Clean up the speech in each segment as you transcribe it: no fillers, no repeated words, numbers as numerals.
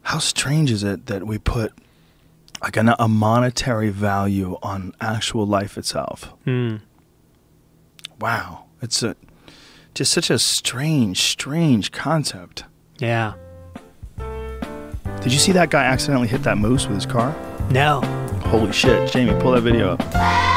how strange is it that we put like a monetary value on actual life itself? Wow. It's just such a strange concept. Yeah. Did you see that guy accidentally hit that moose with his car? No. Holy shit. Jamie, pull that video up.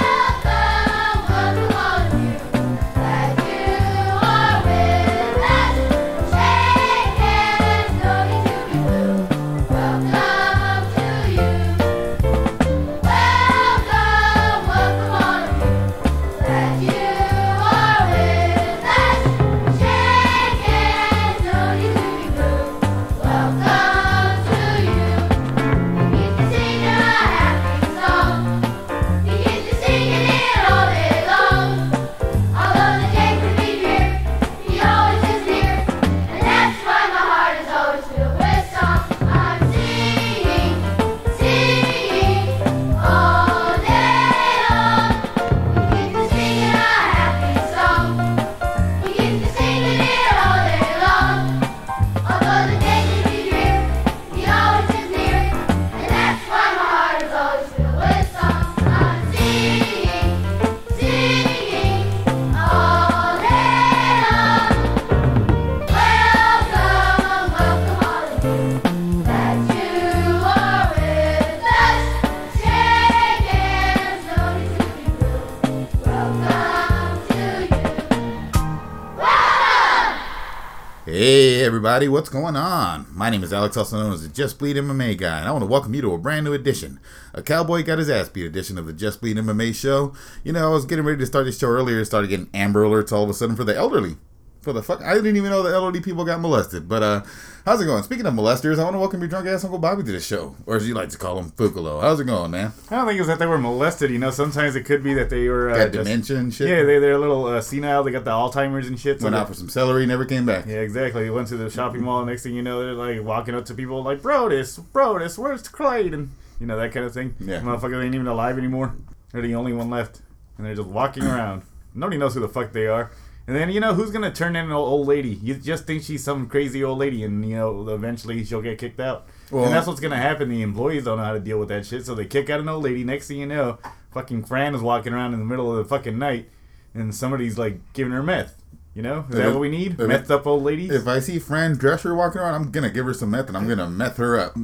Hey everybody, what's going on? My name is Alex, also known as the Just Bleed MMA guy, and I want to welcome you to a brand new edition, a cowboy got his ass beat edition of the Just Bleed MMA show. You know, I was getting ready to start this show earlier, started getting Amber Alerts all of a sudden for the elderly. For the fuck, I didn't even know the elderly people got molested. But how's it going? Speaking of molesters, I want to welcome your drunk ass Uncle Bobby to the show, or as you like to call him, Fukalo. How's it going, man? I don't think it's that they were molested. You know, sometimes it could be that they were Got dementia and shit. Yeah, they're a little senile. They got the Alzheimer's and shit. So Went out for some celery, never came back. Yeah, exactly. They went to the shopping mall. Next thing you know, they're like walking up to people like, Brodus, where's Clyde? And you know, that kind of thing. Yeah. Motherfucker ain't even alive anymore. They're the only one left, and they're just walking around. Nobody knows who the fuck they are. And then, you know, who's going to turn in an old lady? You just think she's some crazy old lady, and, you know, eventually she'll get kicked out. Well, and that's what's going to happen. The employees don't know how to deal with that shit, so they kick out an old lady. Next thing you know, fucking Fran is walking around in the middle of the fucking night, and somebody's, like, giving her meth. You know? Is that what we need? Methed up old ladies? If I see Fran Drescher walking around, I'm going to give her some meth, and I'm going to meth her up.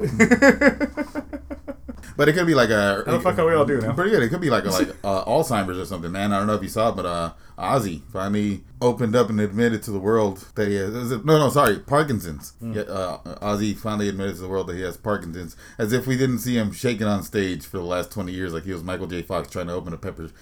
But it could be like a... How the fuck are we all doing now? Pretty good. It could be like Alzheimer's or something, man. I don't know if you saw it, but Ozzy finally opened up and admitted to the world that he has... Parkinson's. Yeah, Ozzy finally admitted to the world that he has Parkinson's, as if we didn't see him shaking on stage for the last 20 years like he was Michael J. Fox trying to open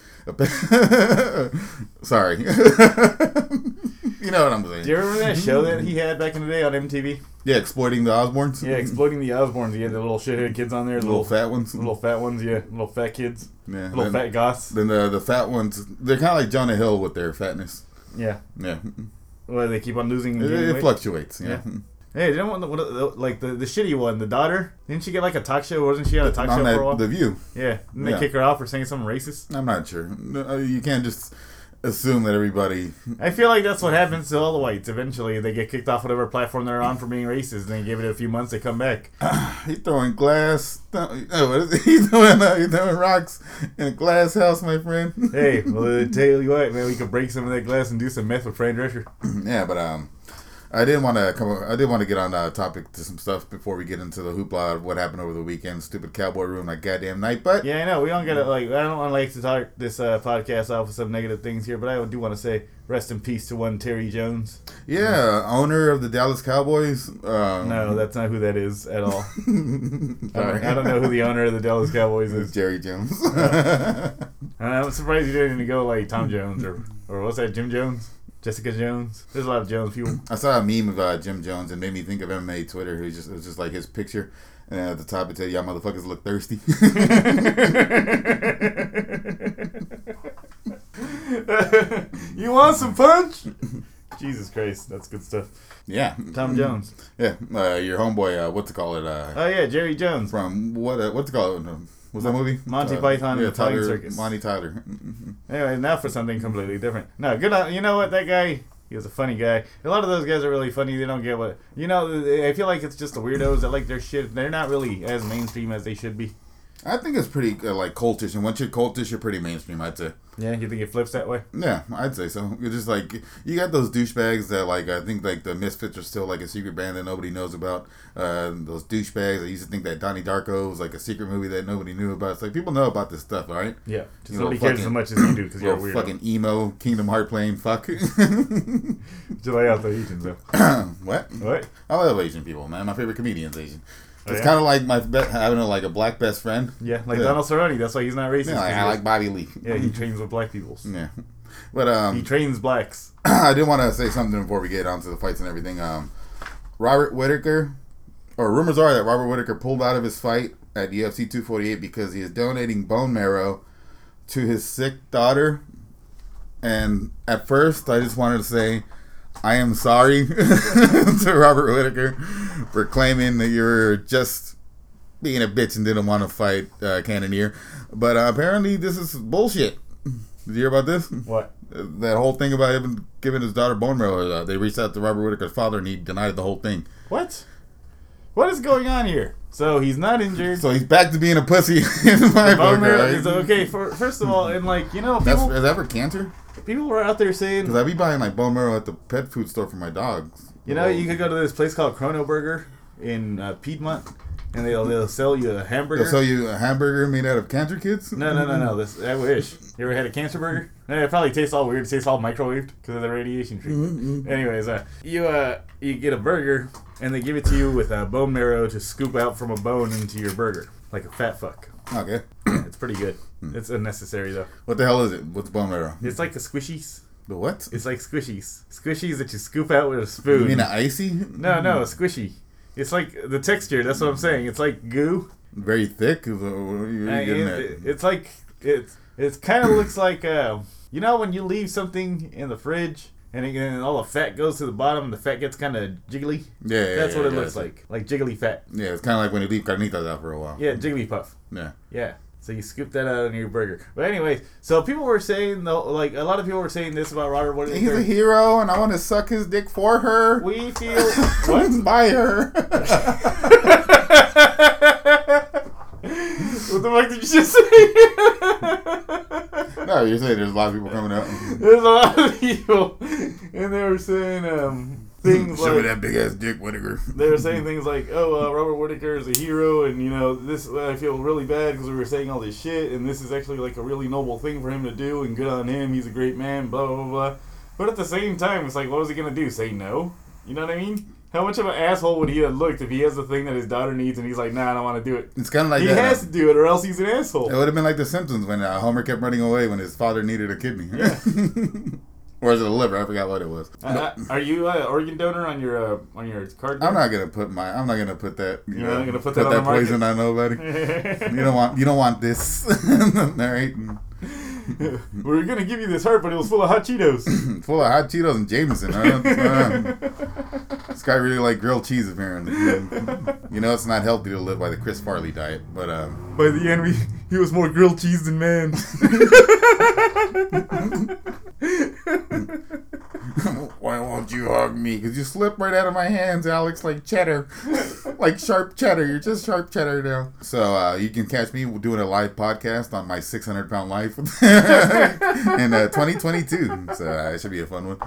Sorry. You know what I'm saying. Do you remember that show that he had back in the day on MTV? Yeah, Exploiting the Osbournes. Yeah, Exploiting the Osbournes. He had the little shithead kids on there. Little fat ones. Little fat ones, yeah. Little fat kids. Yeah. Little fat goths. Then the fat ones, they're kind of like Jonah Hill with their fatness. Yeah. Yeah. Well, they keep on losing and It fluctuates, yeah. Hey, didn't want like the shitty one, the daughter? Didn't she get like a talk show? Wasn't she on a talk show for a while? The View. Yeah. Didn't they kick her off for saying something racist? I'm not sure. You can't just assume that everybody... I feel like that's what happens to all the whites. Eventually, they get kicked off whatever platform they're on for being racist, and then give it a few months, they come back. He's throwing glass... He's throwing rocks in a glass house, my friend. Hey, well, I tell you what, man, we could break some of that glass and do some meth with Fran Drescher. Yeah, but I did want to get on topic to some stuff before we get into the hoopla of what happened over the weekend. Stupid cowboy ruined my goddamn night, but yeah, I know we don't get it. Like, I don't want to start this podcast off with some negative things here, but I do want to say rest in peace to one Terry Jones. Yeah, owner of the Dallas Cowboys. No, that's not who that is at all. I don't know who the owner of the Dallas Cowboys is. Jerry Jones. I'm surprised you didn't go like Tom Jones or what's that, Jim Jones? Jessica Jones. There's a lot of Jones people. I saw a meme of Jim Jones and made me think of MMA Twitter. It was just like his picture, and at the top it said, "Y'all motherfuckers look thirsty." You want some punch? Jesus Christ, that's good stuff. Yeah, Tom Jones. Yeah, your homeboy. What's it called? Oh yeah, Jerry Jones from what's it called? What's that movie? Monty Python and the Flying Circus. Monty Tyler. Anyway, now for something completely different. No, good on, you know what, that guy, He was a funny guy. A lot of those guys are really funny. They don't get what... I feel like it's just the weirdos that like their shit. They're not really as mainstream as they should be. I think it's pretty like cultish, and once you're cultish, you're pretty mainstream, I'd say. Yeah, you think it flips that way? Yeah, I'd say so. You're just like, you got those douchebags that like, I think like the Misfits are still like a secret band that nobody knows about. Those douchebags, I used to think that Donnie Darko was like a secret movie that nobody knew about. It's like, people know about this stuff, alright? Yeah, just nobody cares as much as you do because you're a weirdo. Fucking emo, Kingdom Heart playing fuck. Just like out the Asians, though. What? What? I love Asian people, man. My favorite comedian's Asian. It's yeah? kind of like having a black best friend. Yeah, like Donald Cerrone. That's why he's not racist. Yeah, I like Bobby Lee. Yeah, he trains with black people. Yeah, but he trains blacks. I did want to say something before we get onto the fights and everything. Robert Whittaker, or rumors are that Robert Whittaker pulled out of his fight at UFC 248 because he is donating bone marrow to his sick daughter. And at first, I just wanted to say, I am sorry to Robert Whittaker for claiming that you're just being a bitch and didn't want to fight Cannonier. But apparently this is bullshit. Did you hear about this? What? That whole thing about him giving his daughter bone marrow. They reached out to Robert Whittaker's father and he denied the whole thing. What? What is going on here? So he's not injured. So he's back to being a pussy in my book, right? Okay, first of all, and like, people... Is that for cancer? People were out there saying... Because I be buying like bone marrow at the pet food store for my dogs. You could go to this place called Chrono Burger in Piedmont, and they'll sell you a hamburger. They'll sell you a hamburger made out of cancer kids? No. I wish. You ever had a cancer burger? It probably tastes all weird. It tastes all microwaved because of the radiation treatment. Mm-hmm. Anyways, you get a burger, and they give it to you with bone marrow to scoop out from a bone into your burger. Like a fat fuck. Okay. It's pretty good. It's unnecessary, though. What the hell is it? What's bone marrow? It's like the squishies. The what? It's like squishies. Squishies that you scoop out with a spoon. You mean an icy? No, a squishy. It's like the texture. That's what I'm saying. It's like goo. Very thick? It's like... It kind of looks like... when you leave something in the fridge... And all the fat goes to the bottom. The fat gets kind of jiggly. Yeah, that's what it looks like jiggly fat. Yeah, it's kind of like when you leave carnitas out for a while. Yeah, jiggly puff. Yeah. So you scoop that out on your burger. But anyways, so people were saying though, like a lot of people were saying this about Robert Whittaker. He's a hero, and I want to suck his dick for her. We feel what? By her. What the fuck did you just say? No, you're saying there's a lot of people coming out. There's a lot of people, and they were saying things Show like... me that big ass dick, Whittaker. They were saying things like, Robert Whittaker is a hero, and, this, I feel really bad because we were saying all this shit, and this is actually, like, a really noble thing for him to do, and good on him, he's a great man, blah, blah, blah. But at the same time, it's like, what was he going to do? Say no? You know what I mean? How much of an asshole would he have looked if he has the thing that his daughter needs and he's like, nah, I don't want to do it? It's kind of like he has to do it or else he's an asshole. It would have been like The Simpsons when Homer kept running away when his father needed a kidney. Yeah. Or is it a liver? I forgot what it was. Are you an organ donor on your card? I'm not gonna put that. You're not gonna put that on the poison on nobody. You don't want this. All right. We're gonna give you this heart, but it was full of hot Cheetos. Full of hot Cheetos and Jameson. This guy really liked grilled cheese, apparently. It's not healthy to live by the Chris Farley diet, but by the end, he was more grilled cheese than man. Why won't you hug me? Because you slipped right out of my hands, Alex, like cheddar. Like sharp cheddar. You're just sharp cheddar now. So you can catch me doing a live podcast on my 600-pound life in 2022. So it should be a fun one.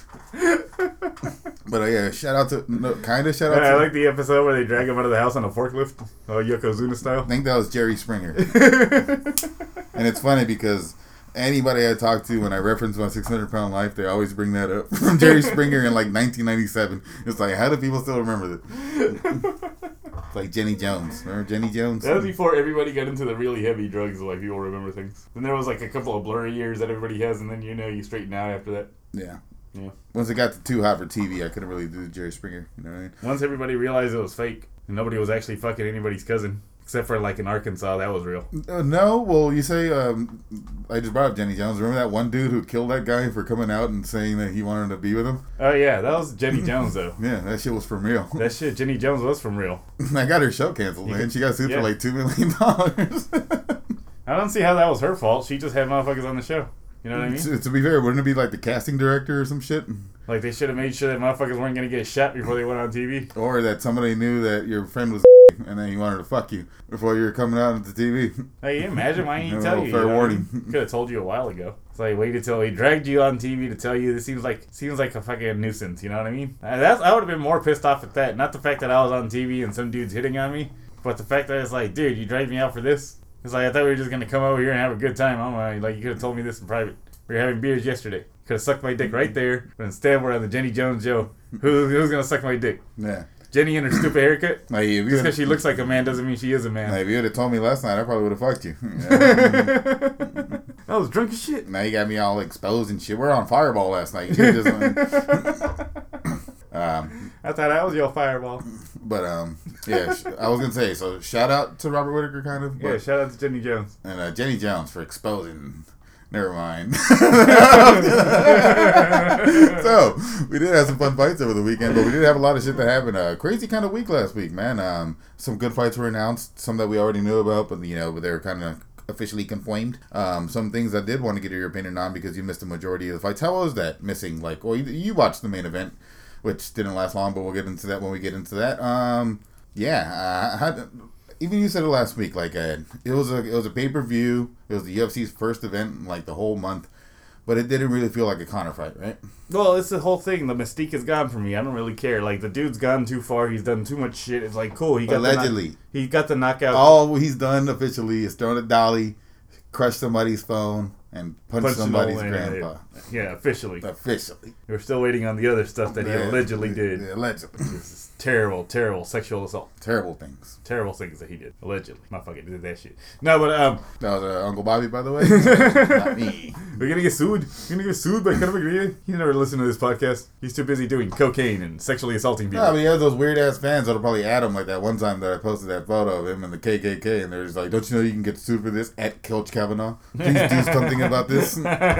But shout out to... I like the episode where they drag him out of the house on a forklift. Yokozuna style. I think that was Jerry Springer. And it's funny because... Anybody I talk to when I reference my 600-pound life, they always bring that up from Jerry Springer in like 1997. It's like, how do people still remember that? It's like Jenny Jones. Remember Jenny Jones? That was before everybody got into the really heavy drugs, like people remember things. Then there was like a couple of blurry years that everybody has, and then you straighten out after that. Yeah. Once it got too hot for TV, I couldn't really do Jerry Springer. You know what I mean? Once everybody realized it was fake, and nobody was actually fucking anybody's cousin. Except for like in Arkansas, that was real. No, well, you say, I just brought up Jenny Jones. Remember that one dude who killed that guy for coming out and saying that he wanted to be with him? Oh, yeah, that was Jenny Jones, though. Yeah, that shit was from real. That shit, Jenny Jones was from real. I got her show canceled, man. She got sued for like $2 million. I don't see how that was her fault. She just had motherfuckers on the show. You know what I mean? To be fair, wouldn't it be like the casting director or some shit? Like, they should have made sure that motherfuckers weren't going to get shot before they went on TV. Or that somebody knew that your friend was and then he wanted to fuck you before you were coming out on the TV. Hey, imagine why didn't he tell you? Fair warning. Could have told you a while ago. It's like, waited till he dragged you on TV to tell you. This seems like a fucking nuisance, you know what I mean? I would have been more pissed off at that. Not the fact that I was on TV and some dude's hitting on me, but the fact that it's like, dude, you dragged me out for this? It's like, I thought we were just going to come over here and have a good time. Like, you could have told me this in private. We were having beers yesterday. Could have sucked my dick right there, but instead we're on the Jenny Jones show. Who's going to suck my dick? Yeah. Jenny and her stupid haircut? Like, just because she looks like a man doesn't mean she is a man. Like, if you would have told me last night, I probably would have fucked you. I was drunk as shit. Now you got me all exposed and shit. We're on Fireball last night. I thought I was your fireball. But, yeah, I was going to say, so shout out to Robert Whittaker, kind of. Yeah, shout out to Jenny Jones. And Jenny Jones for exposing... Never mind. So, we did have some fun fights over the weekend, but we did have a lot of shit that happened. Crazy kind of week last week, man. Some good fights were announced, some that we already knew about, but, they were kind of officially confirmed. Some things I did want to get your opinion on because you missed the majority of the fights. How was that missing? Like, well, you watched the main event, which didn't last long, but we'll get into that when we get into that. Even you said it last week. Like, it was a pay-per-view. It was the UFC's first event in like the whole month, but it didn't really feel like a Conor fight, right? Well, it's the whole thing. The mystique is gone for me. I don't really care. Like, the dude's gone too far. He's done too much shit. It's like, cool. He got allegedly. He got the knockout. All he's done officially is thrown a dolly, crushed somebody's phone, and punched somebody's grandpa. Yeah, officially. Officially. We're still waiting on the other stuff that he allegedly did. Allegedly. This is terrible, terrible sexual assault. Terrible things. Terrible things that he did. Allegedly. Motherfucker did that shit. No, but, that was Uncle Bobby, by the way. Not me. We're gonna get sued. We're gonna get sued by Conor McGregor. He never listened to this podcast. He's too busy doing cocaine and sexually assaulting people. No, but he has those weird-ass fans that'll probably add him, like that one time that I posted that photo of him and the KKK, and they're just like, don't you know you can get sued for this at Coach Kavanaugh? Please do something about this.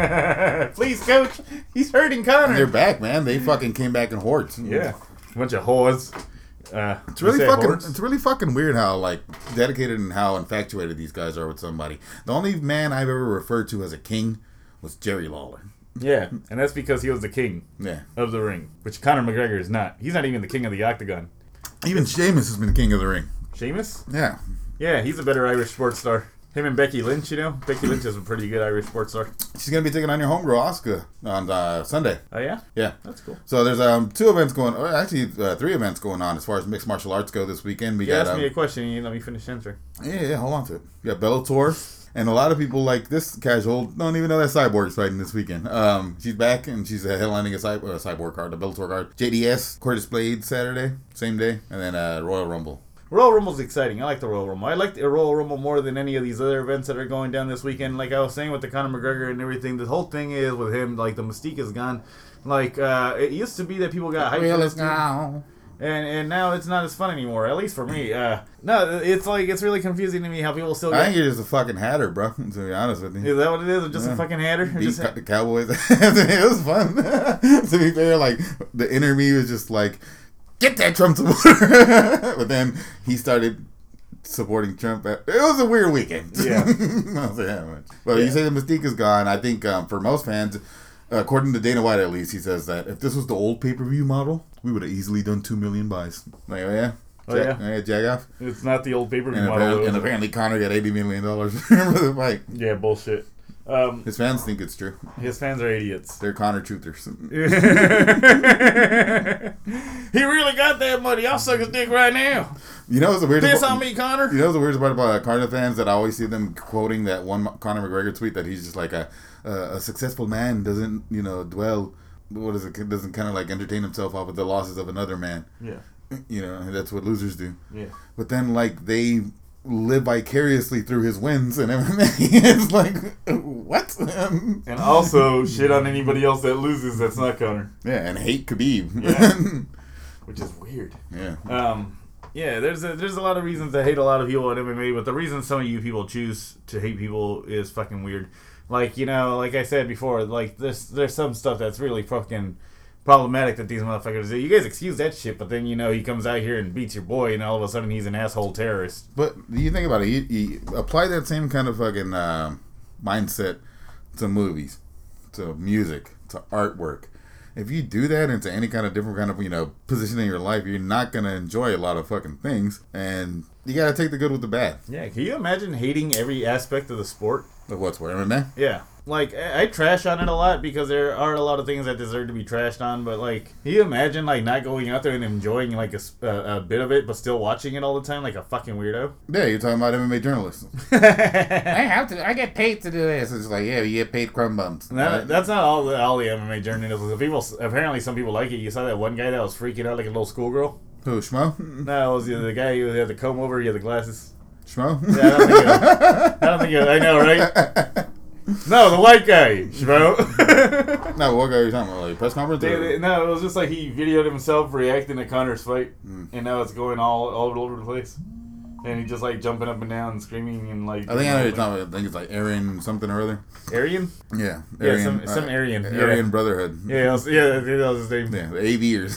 Please, Coach. He's hurting Conor. And they're back, man. They fucking came back in hordes. Yeah. A bunch of whores. It's really fucking weird how like dedicated and how infatuated these guys are with somebody. The only man I've ever referred to as a king was Jerry Lawler. Yeah, and that's because he was the king of the ring, which Conor McGregor is not. He's not even the king of the octagon. Even Sheamus has been king of the ring. Sheamus? Yeah. Yeah, he's a better Irish sports star. Him and Becky Lynch, Becky Lynch is a pretty good Irish sports star. She's going to be taking on your homegirl, Asuka, on Sunday. Oh, yeah? Yeah. That's cool. So there's 2 events going, or actually 3 events going on as far as mixed martial arts go this weekend. You asked me a question and you let me finish answering. Yeah, hold on to it. You got Bellator, and a lot of people like this casual don't even know that Cyborg's fighting this weekend. She's back, and she's headlining a Cyborg card, a Bellator card. JDS, Curtis Blades Saturday, same day, and then Royal Rumble. Royal Rumble's exciting. I like the Royal Rumble. I like the Royal Rumble more than any of these other events that are going down this weekend. Like I was saying with the Conor McGregor and everything, the whole thing is with him, like the mystique is gone. Like it used to be that people got hyped for this now. And now it's not as fun anymore, at least for me. No, it's like, it's really confusing to me how people still I think you're just a fucking hatter, bro, to be honest with you. Is that what it is? Just a fucking hatter? The Cowboys. It was fun. To be fair, like, the inner me was just like, get that Trump supporter. But then he started supporting Trump. It was a weird weekend. Yeah. I'll say that much. But you say the mystique is gone. I think for most fans, according to Dana White at least, he says that if this was the old pay-per-view model, we would have easily done 2 million buys. Like, oh yeah? Jag off? It's not the old pay-per-view model. And apparently Conor got $80 million for the fight. Yeah, bullshit. His fans think it's true. His fans are idiots. They're Conor truthers. He really got that money. I'll suck his dick right now. You know what's the weirdest Piss on me, Conor. You know what's the weirdest part about Conor fans that I always see them quoting that one Conor McGregor tweet that he's just like a successful man doesn't dwell. What is it? Doesn't kind of like entertain himself off of the losses of another man. Yeah. That's what losers do. Yeah. But then like they live vicariously through his wins and MMA. It's like, what? And also shit on anybody else that loses that's not Conor. Yeah, and hate Khabib. Yeah. Which is weird. Yeah. Yeah, there's a lot of reasons to hate a lot of people in MMA, but the reason some of you people choose to hate people is fucking weird. Like, like I said before, like there's some stuff that's really fucking problematic that these motherfuckers do. You guys excuse that shit, but then he comes out here and beats your boy, and all of a sudden he's an asshole terrorist. But you think about it, you apply that same kind of fucking mindset to movies. to music, to artwork. If you do that into any kind of different kind of, position in your life, you're not going to enjoy a lot of fucking things. And you got to take the good with the bad. Yeah, can you imagine hating every aspect of the sport? Of what sport? MMA? Yeah. Like, I trash on it a lot because there are a lot of things that deserve to be trashed on, but, like, can you imagine, like, not going out there and enjoying, like, a bit of it, but still watching it all the time like a fucking weirdo? Yeah, you're talking about MMA journalists. I get paid to do this. It's like, yeah, you get paid crumb bumps. That's not all the MMA journalists. Apparently some people like it. You saw that one guy that was freaking out like a little schoolgirl? Who, Schmo? No, it was the guy who had the comb over, he had the glasses. Schmo? Yeah, I don't think I know, right? No, the white guy, Schmo. No, what guy are you talking about? Like press conference? No, it was just like he videoed himself reacting to Connor's fight, and now it's going all over the place. And he just like jumping up and down and screaming and like. I think I know what you're talking about. I think it's like Aryan something or other. Aryan? Yeah. Aryan, yeah, some Aryan. Aryan Brotherhood. Yeah, that was his name. Yeah, the AVers.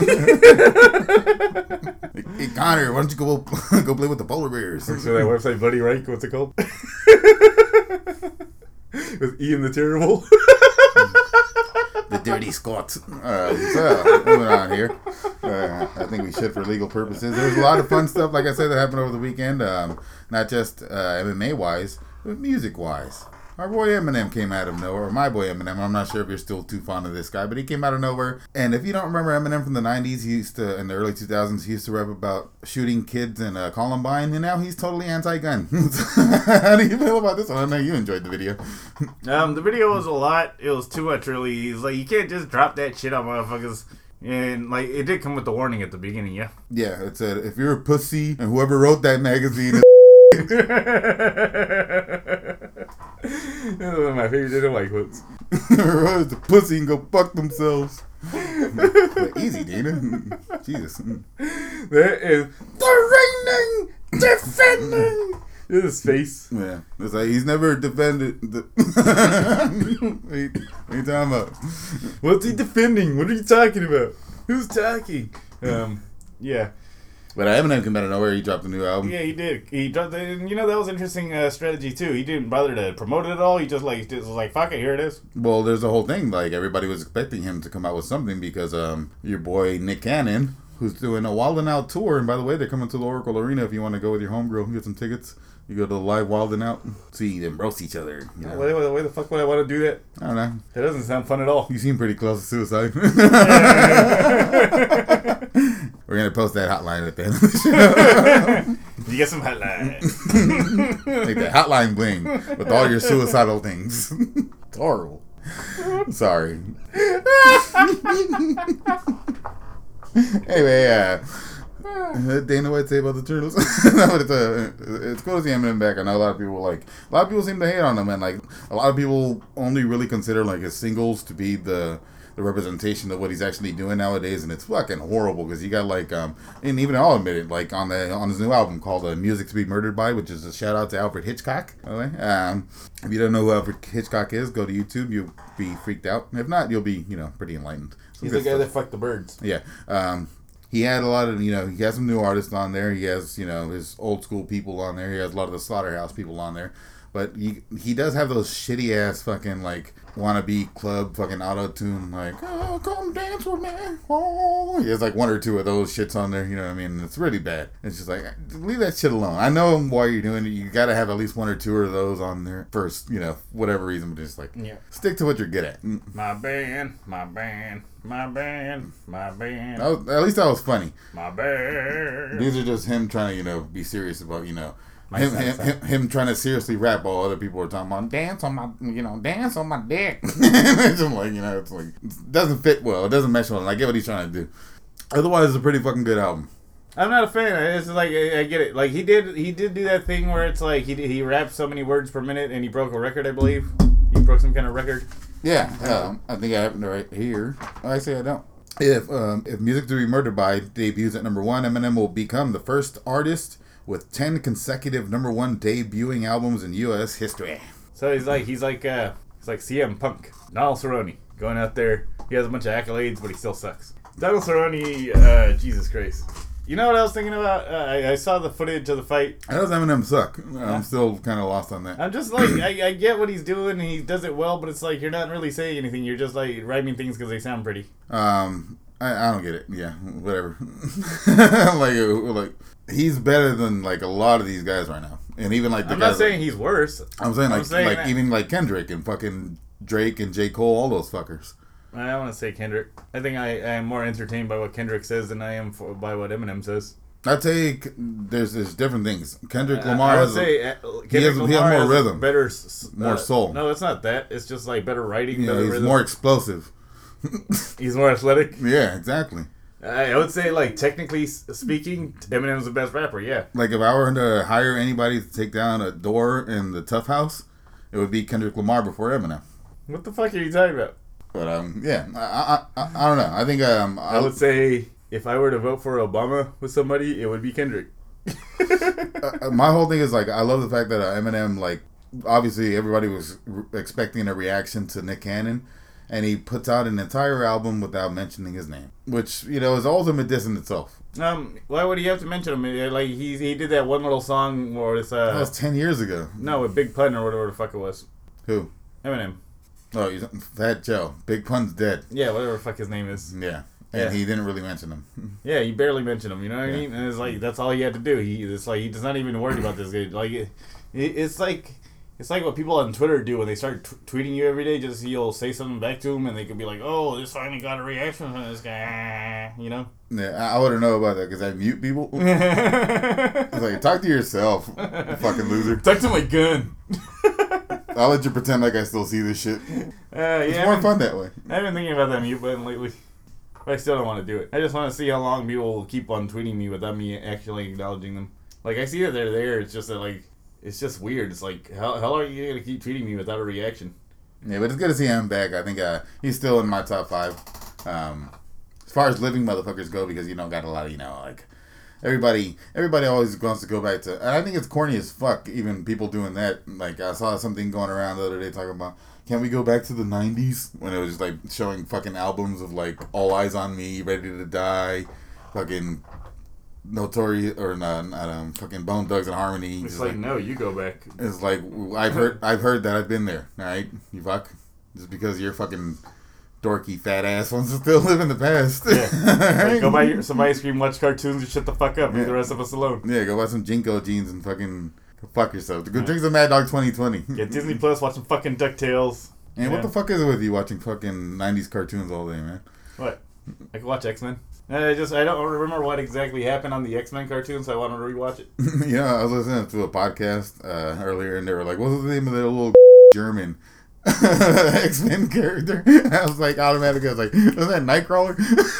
Hey Connor, why don't you go play with the polar bears? So that website, Buddy Reich, what's it called? With Ian the Terrible. The Dirty Scot. So, moving on here. I think we should for legal purposes. There's a lot of fun stuff, like I said, that happened over the weekend. Not just MMA-wise, but music-wise. Our boy Eminem came out of nowhere, or my boy Eminem. I'm not sure if you're still too fond of this guy, but he came out of nowhere. And if you don't remember Eminem from the 90s, in the early 2000s, he used to rap about shooting kids in Columbine, and now he's totally anti-gun. How do you feel about this one? I know you enjoyed the video. The video was a lot. It was too much, really. He's like, you can't just drop that shit on motherfuckers. And, like, it did come with the warning at the beginning, yeah? Yeah, it said, if you're a pussy, and whoever wrote that magazine is That's one of my favorite Dana quotes. the pussy and go fuck themselves. Like, easy, Dana. Jesus. That is the reigning, defending. His face. Yeah, it's like he's never defended. What are you talking about? What's he defending? What are you talking about? Who's talking? Yeah. But Eminem came out of nowhere. He dropped a new album. Yeah, he did. He dropped, and that was interesting strategy too. He didn't bother to promote it at all. He just was like, fuck it, here it is. Well, there's a whole thing. Like everybody was expecting him to come out with something because your boy Nick Cannon, who's doing a Wild 'N Out tour, and by the way, they're coming to the Oracle Arena if you want to go with your homegirl, get some tickets. You go to the live Wild 'N Out, see them roast each other. You know? Why the fuck would I want to do that? I don't know. That doesn't sound fun at all. You seem pretty close to suicide. We're going to post that hotline at the end of the show. You get some hotline. Like the hotline bling with all your suicidal things. It's horrible. Sorry. Anyway, Dana, what say about the Turtles? No, it's cool to see Eminem back. I know a lot of people seem to hate on him, and like a lot of people only really consider like his singles to be the representation of what he's actually doing nowadays, and it's fucking horrible because you got like and even I'll admit it, like on his new album called Music to Be Murdered By, which is a shout out to Alfred Hitchcock, by the way. If you don't know who Alfred Hitchcock is, go to YouTube. You'll be freaked out. If not, you'll be pretty enlightened. He's the guy that fucked the birds. Yeah. He had a lot of, he has some new artists on there. He has, his old school people on there. He has a lot of the Slaughterhouse people on there. But he does have those shitty ass fucking like wannabe club fucking auto-tune like, oh, come dance with me. Oh. He has like one or two of those shits on there, you know what I mean? It's really bad. It's just like, leave that shit alone. I know why you're doing it. You gotta have at least one or two of those on there first, whatever reason, but just like, stick to what you're good at. My band. At least that was funny. My band. These are just him trying to, be serious about, him trying to seriously rap while other people are talking about dance on my dick. It's just like, it's like, it doesn't fit well. It doesn't mesh well. And I get what he's trying to do. Otherwise, it's a pretty fucking good album. I'm not a fan. It's like, I get it. Like, he did do that thing where it's like, he rapped so many words per minute and he broke a record, I believe. He broke some kind of record. Yeah, I think I have it right here. Actually, I don't. If Music to Be Murdered By debuts at number 1, Eminem will become the first artist with 10 consecutive number 1 debuting albums in U.S. history. So he's like CM Punk, Donald Cerrone, going out there. He has a bunch of accolades, but he still sucks. Donald Cerrone, Jesus Christ. You know what I was thinking about? I saw the footage of the fight. How does Eminem suck? I'm still kind of lost on that. I'm just like, I get what he's doing, and he does it well, but it's like, you're not really saying anything. You're just like rhyming things because they sound pretty. I don't get it. Yeah, whatever. like he's better than like a lot of these guys right now, and even like the I'm guys not saying he's worse. I'm saying like that. even like Kendrick and fucking Drake and J. Cole, all those fuckers. I don't want to say Kendrick. I think I am more entertained by what Kendrick says than I am by what Eminem says. I'd say there's different things. Kendrick Lamar I would has say he has more rhythm, better, more soul. No, it's not that. It's just like better writing. Yeah, better he's rhythm. more explosive. He's more athletic. Yeah, exactly. I would say, like, technically speaking, Eminem's the best rapper. Yeah. Like if I were to hire anybody to take down a door in the Tough House, it would be Kendrick Lamar before Eminem. What the fuck are you talking about? But yeah, I don't know. I think I would say if I were to vote for Obama with somebody, it would be Kendrick. My whole thing is like I love the fact that Eminem, like, obviously everybody was expecting a reaction to Nick Cannon, and he puts out an entire album without mentioning his name, which, you know, is ultimate diss in itself. Why would he have to mention him? Like he did that one little song where it's That was 10 years ago. No, with Big Pun or whatever the fuck it was. Who? Eminem. Oh, he's Fat Joe. Big Pun's dead. Yeah, whatever the fuck his name is. Yeah. And he didn't really mention him. Yeah, he barely mentioned him. You know what I mean? And it's like that's all he had to do. It's like he does not even worry about this guy. Like it's like what people on Twitter do when they start tweeting you every day. Just you'll say something back to them, and they could be like, "Oh, this finally got a reaction from this guy." You know? Yeah, I wouldn't know about that because I mute people. It's like, talk to yourself, you fucking loser. Talk to my gun. I'll let you pretend like I still see this shit. It's more fun that way. I've been thinking about that mute button lately. But I still don't want to do it. I just want to see how long people will keep on tweeting me without me actually acknowledging them. Like, I see that they're there. It's just that, like, it's just weird. It's like, how are you going to keep tweeting me without a reaction? Yeah, but it's good to see him back. I think he's still in my top 5. As far as living motherfuckers go, because you don't got a lot of, you know, like, everybody always wants to go back to, and I think it's corny as fuck, even people doing that. Like, I saw something going around the other day talking about, can we go back to the 90s? When it was just, like, showing fucking albums of, like, All Eyes on Me, Ready to Die, fucking Notorious, or not fucking Bone Thugs and Harmony. It's like, no, you go back. It's like, I've heard that, I've been there, alright? You fuck? Just because you're fucking dorky fat ass wants to still live in the past. Yeah. Like, go buy some ice cream, watch cartoons, and shut the fuck up. Leave the rest of us alone. Yeah, go buy some Jinko jeans and fucking fuck yourself. Go drink some Mad Dog 2020. Get Disney Plus, watch some fucking DuckTales. And what the fuck is it with you watching fucking 90s cartoons all day, man? What? I can watch X-Men. I don't remember what exactly happened on the X-Men cartoon, so I wanted to rewatch it. Yeah, I was listening to a podcast earlier, and they were like, what's the name of that little German X-Men character? I was like, automatically, I was like, was that Nightcrawler?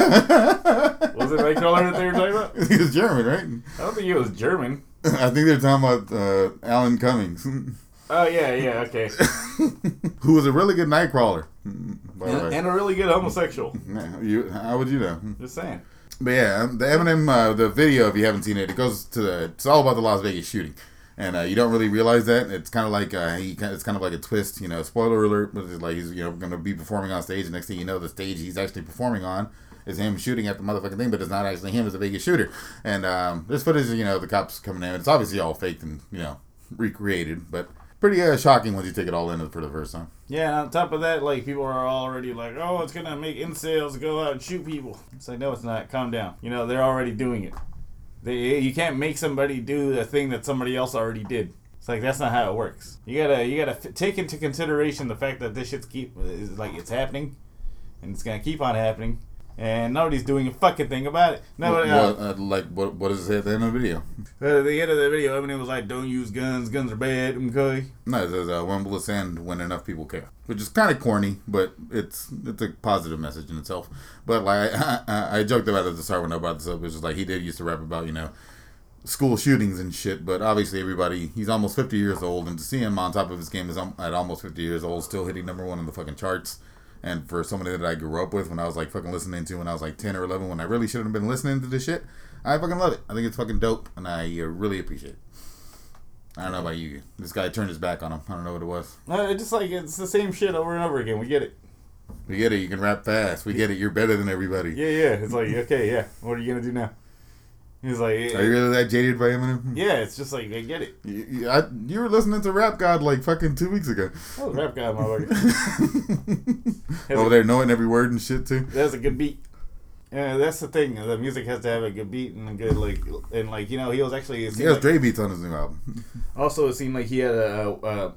Was it Nightcrawler that they were talking about? He was German, right? I don't think he was German. I think they're talking about Alan Cummings. Oh, yeah, okay. Who was a really good Nightcrawler, by the way. And a really good homosexual. How would you know? Just saying. But yeah, the Eminem, the video, if you haven't seen it, it's all about the Las Vegas shooting. And you don't really realize that. It's kind of like it's kind of like a twist, you know. Spoiler alert! But it's like he's going to be performing on stage. And next thing you know, the stage he's actually performing on is him shooting at the motherfucking thing, but it's not actually him. It's a Vegas shooter. And there's footage, the cops coming in. It's obviously all faked and recreated, but pretty shocking once you take it all in for the first time. Yeah, and on top of that, like, people are already like, oh, it's gonna make incels go out and shoot people. It's like, no, it's not. Calm down. They're already doing it. You can't make somebody do the thing that somebody else already did. It's like, that's not how it works. You gotta take into consideration the fact that this shit's it's happening, and it's gonna keep on happening, and nobody's doing a fucking thing about it. What does it say at the end of the video? At the end of the video, Eminem was like, don't use guns. Guns are bad. Okay. No, it says, when will this end? When enough people care. Which is kind of corny, but it's a positive message in itself. But like I joked about it at the start when I brought this up. It was just like he did used to rap about, school shootings and shit. But obviously he's almost 50 years old. And to see him on top of his game at almost 50 years old, still hitting number 1 in the fucking charts. And for somebody that I grew up with when I was like fucking listening to when I was like 10 or 11, when I really shouldn't have been listening to this shit, I fucking love it. I think it's fucking dope, and I really appreciate it. I don't know about you. This guy turned his back on him. I don't know what it was. It's the same shit over and over again. We get it. We get it. You can rap fast. We get it. You're better than everybody. Yeah. It's like, okay, yeah. What are you gonna do now? He's like, Are you really that jaded by Eminem? yeah, it's just like I get it. You were listening to Rap God like fucking 2 weeks ago. Oh, rap guy, motherfucker. Over there knowing every word and shit too. That's a good beat. Yeah, that's the thing. The music has to have a good beat and a good he was actually. He has Dre beats on his new album. Also, it seemed like he had a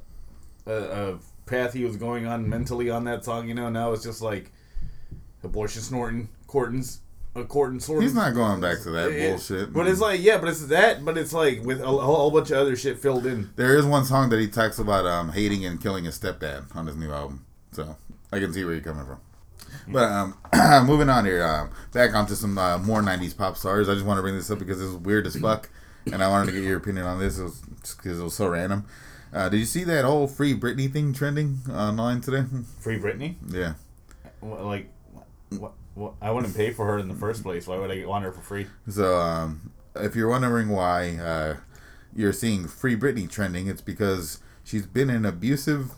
path he was going on mentally on that song. Now it's just like abortion snorting, Corton snorting. He's not going back to that bullshit. But it's like, yeah, but it's that, but it's like with a whole bunch of other shit filled in. There is one song that he talks about hating and killing his stepdad on his new album. So I can see where you're coming from. But moving on here, back onto some more 90s pop stars. I just want to bring this up because this is weird as fuck, and I wanted to get your opinion on this just because it was so random. Did you see that whole Free Britney thing trending online today? Free Britney? Yeah. Like, what? I wouldn't pay for her in the first place. Why would I want her for free? So, if you're wondering why you're seeing Free Britney trending, it's because she's been in abusive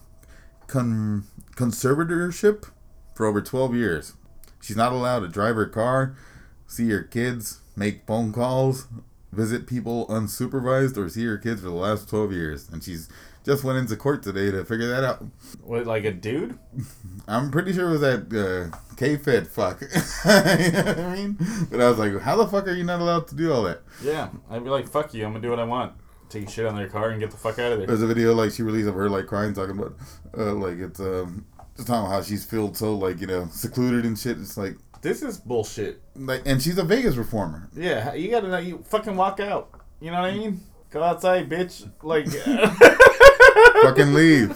conservatorship for over 12 years. She's not allowed to drive her car, see her kids, make phone calls, visit people unsupervised, or see her kids for the last 12 years. And she's just went into court today to figure that out. What, like a dude? I'm pretty sure it was that K-Fed fuck. You know what I mean? But I was like, how the fuck are you not allowed to do all that? Yeah, I'd be like, fuck you, I'm gonna do what I want. Take shit on their car and get the fuck out of there. There's a video like she released of her like crying, talking about it's just talking about how she's feel so secluded and shit. It's like, this is bullshit. like, and she's a Vegas performer. Yeah, you gotta know, you fucking walk out. You know what I mean? Go outside, bitch. Like, Fucking leave.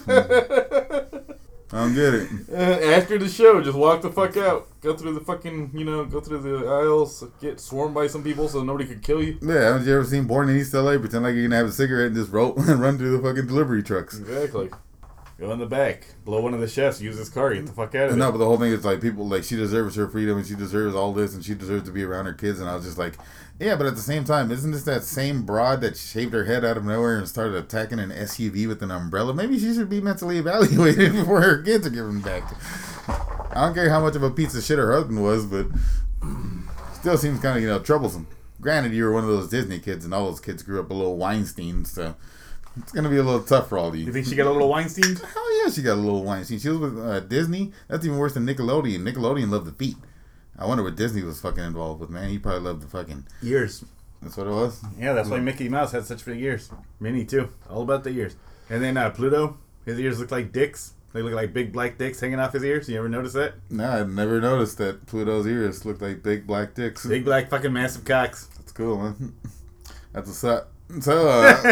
I don't get it. After the show, just walk the fuck out. Go through the fucking, go through the aisles, get swarmed by some people so nobody could kill you. Yeah, haven't you ever seen Born in East LA? Pretend like you're gonna have a cigarette and just roll and run through the fucking delivery trucks. Exactly. Go in the back, blow one of the chefs, use his car, get the fuck out of there. No, but the whole thing is like people like she deserves her freedom and she deserves all this and she deserves to be around her kids. And I was just like, yeah, but at the same time, isn't this that same broad that shaved her head out of nowhere and started attacking an SUV with an umbrella? Maybe she should be mentally evaluated before her kids are given back. I don't care how much of a piece of shit her husband was, but still seems kind of troublesome. Granted, you were one of those Disney kids, and all those kids grew up a little Weinstein, so it's gonna be a little tough for all of you. You think she got a little Weinstein? Hell yeah, she got a little Weinstein. She was with Disney. That's even worse than Nickelodeon. Nickelodeon loved the feet. I wonder what Disney was fucking involved with, man. He probably loved the fucking Ears. That's what it was? Yeah, that's why Mickey Mouse had such big ears. Minnie, too. All about the ears. And then Pluto, his ears look like dicks. They look like big black dicks hanging off his ears. You ever notice that? No, I never noticed that Pluto's ears look like big black dicks. Big black fucking massive cocks. That's cool, man. That's what's up. So,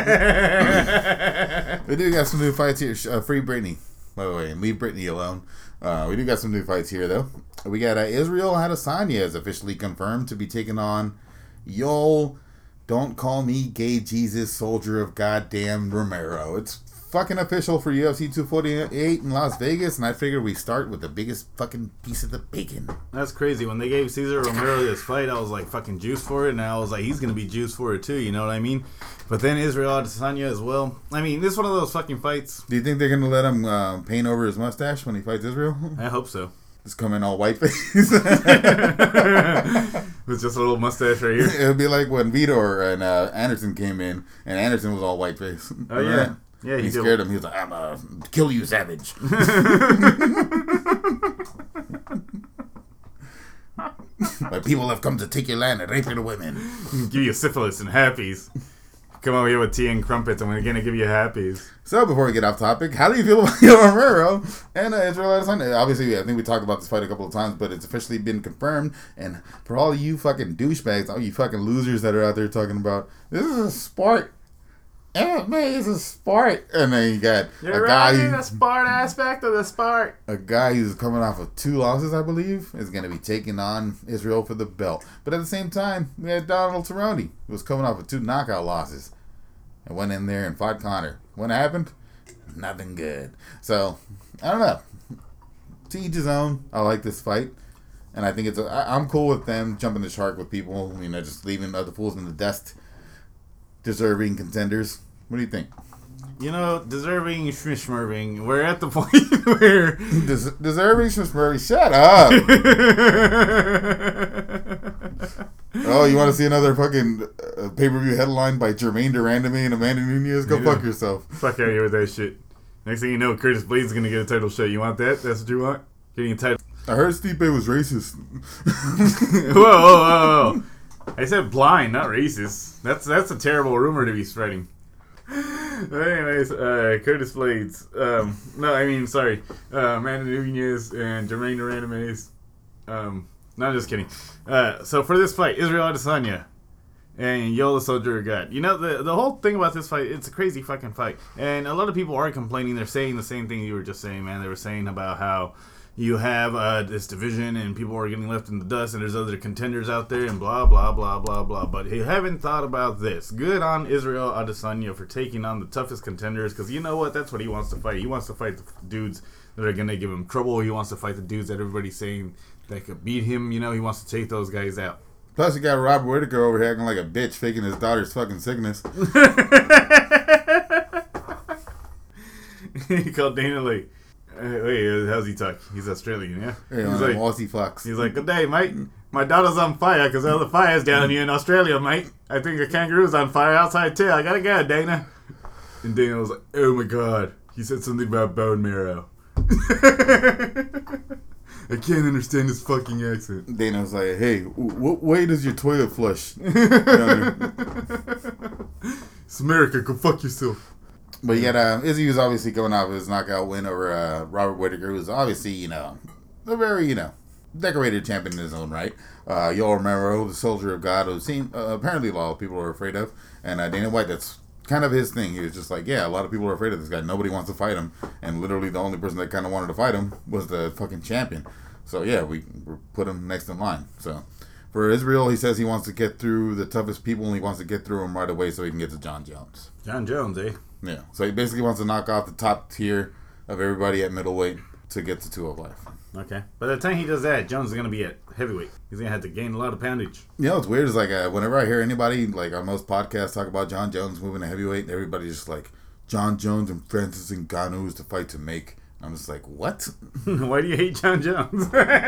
we do got some new fights here. Free Britney, by the way, and leave Britney alone. We do got some new fights here, though. We got Israel Adesanya is officially confirmed to be taking on Don't Call Me Gay Jesus Soldier of Goddamn Romero. It's fucking official for UFC 248 in Las Vegas, and I figured we start with the biggest fucking piece of the bacon. That's crazy. When they gave Cesar Romero this fight, I was like fucking juiced for it, and I was like, he's gonna be juiced for it too. You know what I mean? But then Israel Adesanya as well. I mean, this is one of those fucking fights. Do you think they're gonna let him paint over his mustache when he fights Israel? I hope so. Just come in all white face. With just a little mustache right here. It would be like when Vitor and Anderson came in, and Anderson was all white face. Oh yeah. Yeah, he scared him. He was like, "I'm a kill you, savage." My people have come to take your land and rape your women. Give you syphilis and happies. Come over here with tea and crumpets, and we're gonna give you happies. So before we get off topic, how do you feel about Yoel Romero and Israel Adesanya? Obviously, I think we talked about this fight a couple of times, but it's officially been confirmed. And for all you fucking douchebags, all you fucking losers that are out there talking about, this is a sport. MMA is a sport. And then you got a guy the sport aspect of the sport. A guy who's coming off of 2 losses, I believe, is going to be taking on Israel for the belt. But at the same time, we had Donald Cerrone, who was coming off of 2 knockout losses. And went in there and fought Conor. What happened? Nothing good. So, I don't know. To each his own. I like this fight. And I think I'm cool with them jumping the shark with people. Just leaving other fools in the dust. Deserving contenders. What do you think? Deserving schmishmerving. We're at the point where... Deserving schmishmerving. Shut up! Oh, you want to see another fucking pay-per-view headline by Jermaine Durandamy and Amanda Nunes? Go fuck yourself. Fuck out of here with that shit. Next thing you know, Curtis Blades is gonna get a title shot. You want that? That's what you want? Getting a title. I heard Stipe was racist. Whoa. I said blind, not racist. That's a terrible rumor to be spreading. But anyways, Curtis Blades. Amanda Nunes and Jermaine Durandamy. No, I'm just kidding. So for this fight, Israel Adesanya and Yoel the Soldier of God. You know, the whole thing about this fight, it's a crazy fucking fight. And a lot of people are complaining. They're saying the same thing you were just saying, man. They were saying about how you have this division and people are getting left in the dust and there's other contenders out there and blah, blah, blah, blah, blah. But you haven't thought about this. Good on Israel Adesanya for taking on the toughest contenders, because you know what? That's what he wants to fight. He wants to fight the dudes that are going to give him trouble. He wants to fight the dudes that everybody's saying that could beat him. You know, he wants to take those guys out. Plus, you got Robert Whittaker over here acting like a bitch, faking his daughter's fucking sickness. He called Dana like, wait, how's he talk? He's Australian, yeah? Hey, he's like, Aussie Fox. He's like, good day, mate. My daughter's on fire because all the fire's down here in Australia, mate. I think a kangaroo's on fire outside too. I gotta go, Dana. And Dana was like, oh my god. He said something about bone marrow. I can't understand his fucking accent. Dana was like, hey, what way does your toilet flush? It's America, go fuck yourself. But yet, Izzy was obviously coming off his knockout win over Robert Whittaker, who's obviously, you know, a very, you know, decorated champion in his own right. Yoel Romero, the Soldier of God, who seemed apparently a lot of people are afraid of. And Dana White, that's kind of his thing. He was just like, yeah, a lot of people are afraid of this guy. Nobody wants to fight him. And literally the only person that kind of wanted to fight him was the fucking champion. So, yeah, we put him next in line. So, for Israel, he says he wants to get through the toughest people and he wants to get through them right away so he can get to John Jones. John Jones, eh? Yeah. So, he basically wants to knock off the top tier of everybody at middleweight to get to 205. Okay. By the time he does that, Jones is going to be at heavyweight. He's going to have to gain a lot of poundage. You know what's weird is, like, whenever I hear anybody, like, on most podcasts talk about John Jones moving to heavyweight, everybody's just like, John Jones and Francis Ngannou is the fight to make. I'm just like, what? Why do you hate John Jones?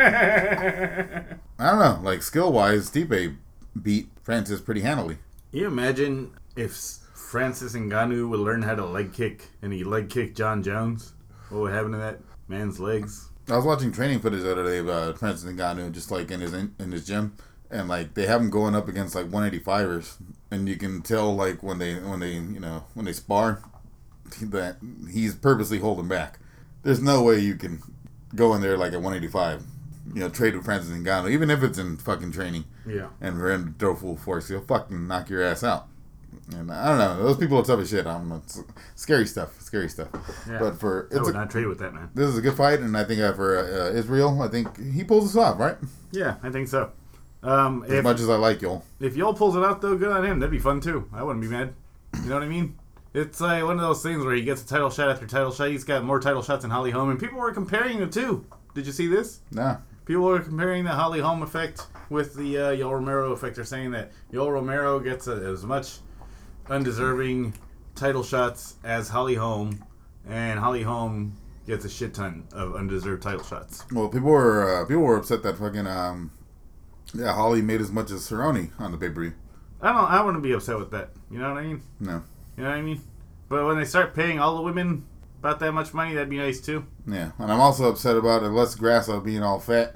I don't know. Like, skill-wise, Stipe beat Francis pretty handily. You imagine if Francis Ngannou would learn how to leg kick and he leg kicked John Jones? What would happen to that man's legs? I was watching training footage the other day about Francis Ngannou, just like in his gym, and like they have him going up against like 185ers, and you can tell like when they spar that he's purposely holding back. There's no way you can go in there like at 185, trade with Francis Ngannou, even if it's in fucking training. Yeah. And for him to throw full force, he'll fucking knock your ass out. And I don't know, those people are tough as shit. It's scary stuff. Yeah. But I would not trade with that, man. This is a good fight, and I think for Israel, I think he pulls this off, right? Yeah, I think so. As much as I like Yoel. If Yoel pulls it out, though, good on him. That'd be fun, too. I wouldn't be mad. You know what I mean? It's like one of those things where he gets a title shot after title shot. He's got more title shots than Holly Holm, and people were comparing the two. Did you see this? Nah. People were comparing the Holly Holm effect with the Yoel Romero effect. They're saying that Yoel Romero gets as much undeserving title shots as Holly Holm, and Holly Holm gets a shit ton of undeserved title shots. Well, people were upset that fucking Holly made as much as Cerrone on the pay-per-view. I wouldn't be upset with that. You know what I mean? No. You know what I mean? But when they start paying all the women about that much money, that'd be nice too. Yeah, and I'm also upset about Les Grasso being all fat.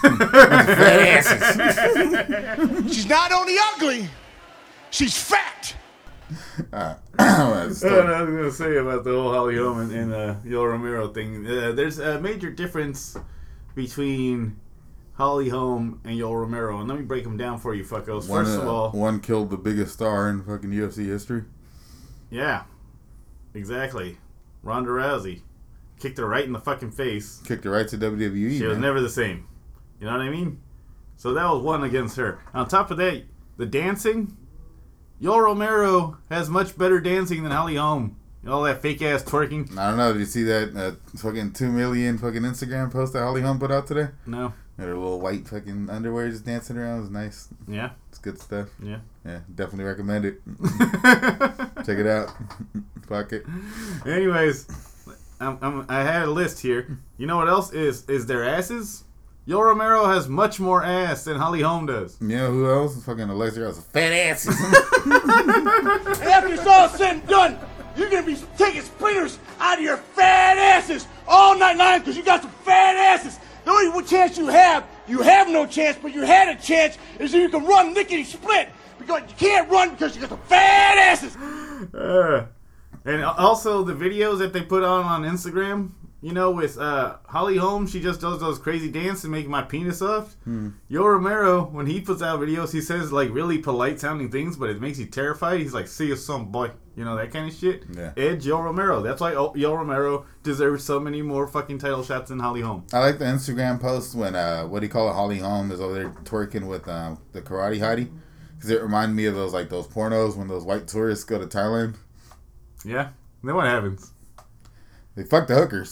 Fat asses. She's not only ugly, she's fat. I was going to say about the whole Holly Holm and Yoel Romero thing. There's a major difference between Holly Holm and Yoel Romero, and let me break them down for you, fuckos. First of all, one killed the biggest star in fucking UFC history. Yeah, exactly. Ronda Rousey kicked her right in the fucking face. Kicked her right to WWE. She was never the same. You know what I mean? So that was one against her. On top of that, the dancing. Yoel Romero has much better dancing than Holly Holm. All that fake ass twerking. I don't know. Did you see that fucking 2 million fucking Instagram post that Holly Holm put out today? No. Had her little white fucking underwear just dancing around. It was nice. Yeah. It's good stuff. Yeah. Yeah. Definitely recommend it. Check it out. Fuck it. Anyways, I had a list here. You know what else is their asses? Yoel Romero has much more ass than Holly Holm does. Yeah, who else? Fucking Alexa has fat asses. And after it's all said and done, you're gonna be taking splinters out of your fat asses all night long because you got some fat asses. The only chance you have no chance, but you had a chance, is that you can run lickety split. Because you can't run because you got some fat asses. And also the videos that they put on Instagram, you know, with Holly Holm, she just does those crazy dances and make my penis soft. Yoel Romero, when he puts out videos, he says like really polite sounding things, but it makes you terrified. He's like, "See you some boy," you know, that kind of shit. Yeah. Edge Yoel Romero. That's why Yoel Romero deserves so many more fucking title shots than Holly Holm. I like the Instagram post when what do you call it? Holly Holm is over there twerking with the karate hottie, because it reminded me of those pornos when those white tourists go to Thailand. Yeah. Then what happens? They fuck the hookers.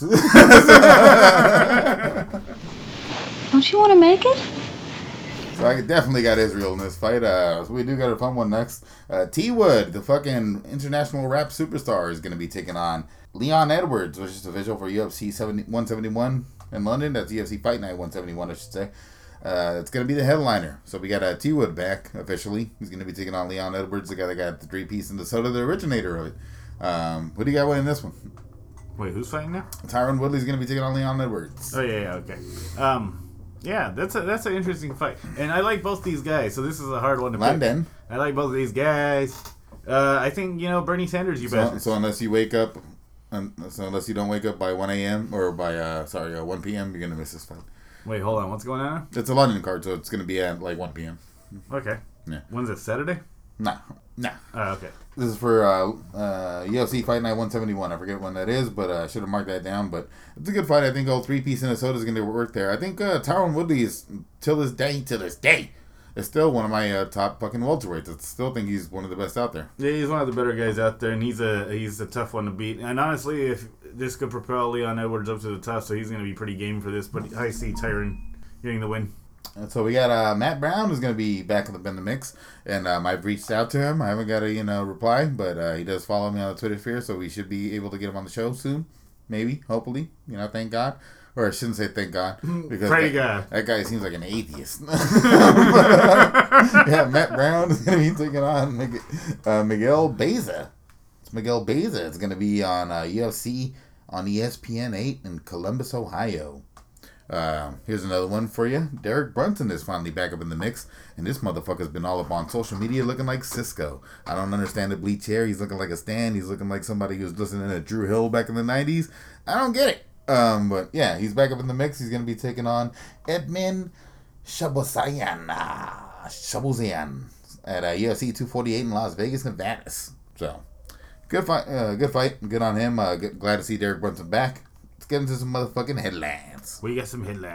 Don't you want to make it? So I definitely got Israel in this fight. So we do got a fun one next. T Wood, the fucking international rap superstar, is going to be taking on Leon Edwards, which is official for UFC 171 in London. That's UFC Fight Night 171, I should say. It's going to be the headliner. So we got T Wood back officially. He's going to be taking on Leon Edwards, the guy that got the 3-piece in the soda, the originator of it. What do you got winning this one? Wait, who's fighting now? Tyron Woodley's going to be taking on Leon Edwards. Oh, yeah, okay. Yeah, that's an interesting fight. And I like both these guys, so this is a hard one to London. pick. I like both of these guys. I think, Bernie Sanders, you bet. So unless you wake up, unless you don't wake up by 1 a.m. or by 1 p.m., you're going to miss this fight. Wait, hold on. What's going on? It's a London card, so it's going to be at 1 p.m. Okay. Yeah. When's it, Saturday? Nah. Oh, okay. This is for UFC Fight Night 171. I forget when that is, but I should have marked that down. But it's a good fight. I think old 3-piece Minnesota is going to work there. I think Tyron Woodley is, till this day, is still one of my top fucking welterweights. I still think he's one of the best out there. Yeah, he's one of the better guys out there, and he's a tough one to beat. And honestly, if this could propel Leon Edwards up to the top, so he's going to be pretty game for this. But I see Tyron getting the win. And so we got Matt Brown, who's going to be back in the mix, and I've reached out to him. I haven't got a reply, but he does follow me on the Twitter sphere, so we should be able to get him on the show soon, maybe, hopefully. Thank God, or I shouldn't say thank God, because that guy seems like an atheist. Yeah, Matt Brown is going to be taking on Miguel Beza. It's Miguel Beza. It's going to be on UFC on ESPN 8 in Columbus, Ohio. Here's another one for you. Derek Brunson is finally back up in the mix, and this motherfucker's been all up on social media looking like Cisco. I don't understand the bleach hair. He's looking like a Stan. He's looking like somebody who was listening to Drew Hill back in the 90s. I don't get it. But yeah, he's back up in the mix. He's going to be taking on Edmund Shabozian at UFC 248 in Las Vegas, Nevada. So, good fight. Good on him. Glad to see Derek Brunson back. Let's get into some motherfucking headlines. We got some headlines.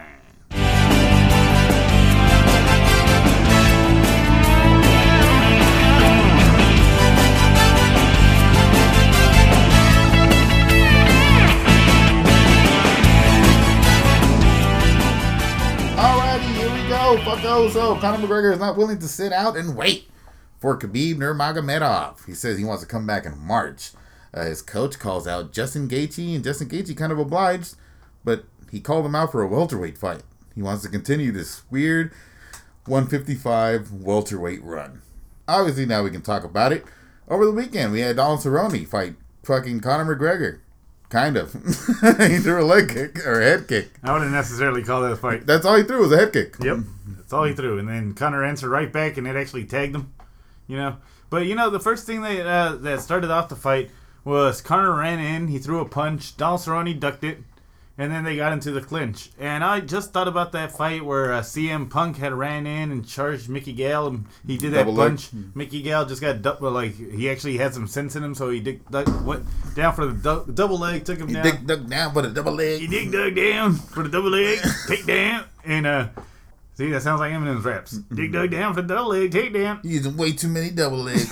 Alrighty, here we go. Fucko. So, Conor McGregor is not willing to sit out and wait for Khabib Nurmagomedov. He says he wants to come back in March. His coach calls out Justin Gaethje, and Justin Gaethje kind of obliged, but he called him out for a welterweight fight. He wants to continue this weird 155 welterweight run. Obviously, now we can talk about it. Over the weekend, we had Donald Cerrone fight fucking Conor McGregor. Kind of. He threw a leg kick, or a head kick. I wouldn't necessarily call that a fight. That's all he threw was a head kick. Yep. That's all he threw. And then Conor answered right back, and it actually tagged him. But, the first thing that started off the fight was Conor ran in, he threw a punch, Donald Cerrone ducked it, and then they got into the clinch. And I just thought about that fight where CM Punk had ran in and charged Mickey Gale, and he did that punch. Mickey Gale just got he actually had some sense in him, so he went down for the double leg, took him down. He dug down for the double leg. He dug down for the double leg, take down, and see, that sounds like Eminem's raps. Dug down for the double leg, take down. You're using way too many double legs.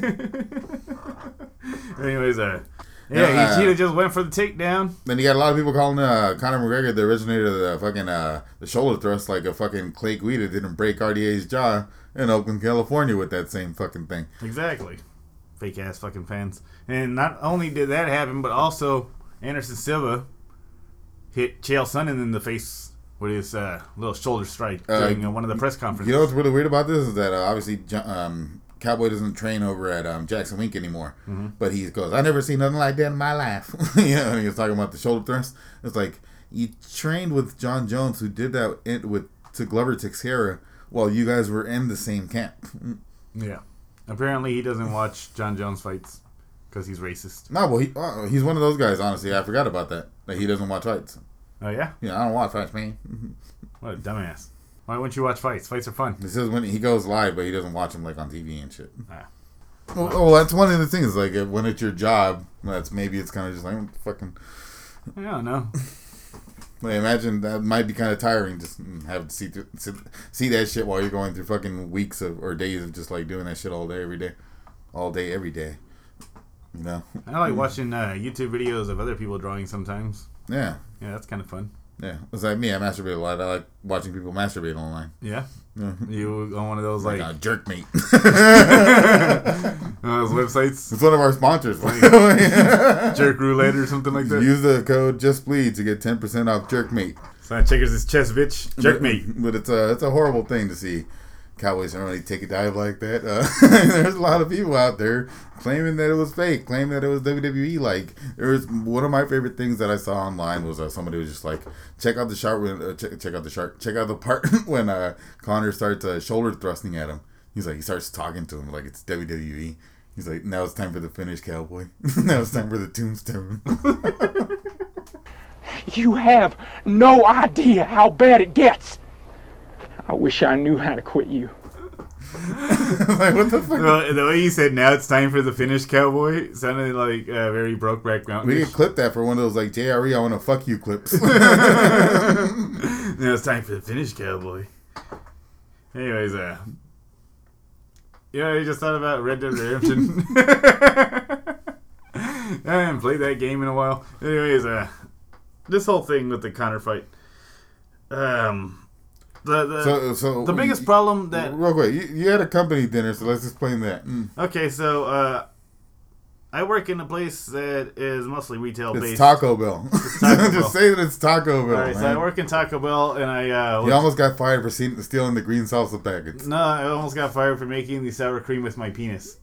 Anyways, he just went for the takedown. Then you got a lot of people calling Conor McGregor the originator of the fucking the shoulder thrust, like a fucking Clay Guida didn't break RDA's jaw in Oakland, California with that same fucking thing. Exactly. Fake ass fucking fans. And not only did that happen, but also Anderson Silva hit Chael Sonnen in the face with his little shoulder strike during one of the press conferences. You know what's really weird about this is that obviously Cowboy doesn't train over at Jackson Wink anymore. Mm-hmm. But he goes, I never seen nothing like that in my life. You know, and he was talking about the shoulder thrust. It's like, you trained with John Jones, who did that to Glover Teixeira while you guys were in the same camp. Yeah. Apparently he doesn't watch John Jones fights because he's racist. No, well, he's one of those guys, honestly. I forgot about that. That he doesn't watch fights. Oh, yeah? Yeah, I don't watch fights, man. What a dumbass. Why wouldn't you watch fights? Fights are fun. This is when he goes live, but he doesn't watch them like on TV and shit. Ah. Well, that's one of the things. Like when it's your job, it's kind of just like fucking. I don't know. Like, imagine that might be kind of tiring, just having to see that shit while you're going through fucking weeks or days of just like doing that shit all day, every day. You know. I like watching YouTube videos of other people drawing sometimes. Yeah. Yeah, that's kind of fun. Yeah, it's like me. I masturbate a lot. I like watching people masturbate online. Yeah. You on one of those like Jerk Mate. those websites? It's one of our sponsors. Jerk Roulette or something like that. Use the code JustBleed to get 10% off Jerk Mate. So checkers his chest, bitch. Jerk Mate. But it's a horrible thing to see Cowboys don't really take a dive like that. There's a lot of people out there claiming that it was fake, claiming that it was WWE. Like, there was one of my favorite things that I saw online was somebody was just like, check out the part when Connor starts shoulder thrusting at him. He's like, he starts talking to him like it's WWE. He's like, now it's time for the finish, Cowboy. Now it's time for the tombstone. You have no idea how bad it gets. I wish I knew how to quit you. Like, what the fuck? Well, the way you said now it's time for the finish, Cowboy sounded like very Brokeback Mountain. We could clip that for one of those like JRE I want to fuck you clips. Now it's time for the finish, Cowboy. Anyways, I just thought about Red Dead Redemption. I haven't played that game in a while. Anyways, this whole thing with the Conor fight. The biggest problem that... Real quick, you had a company dinner, so let's explain that. Okay, so I work in a place that is mostly retail-based. It's Taco Bell. Just say that it's Taco Bell, Alright, so I work in Taco Bell, and I... You almost got fired for stealing the green salsa packets. No, I almost got fired for making the sour cream with my penis.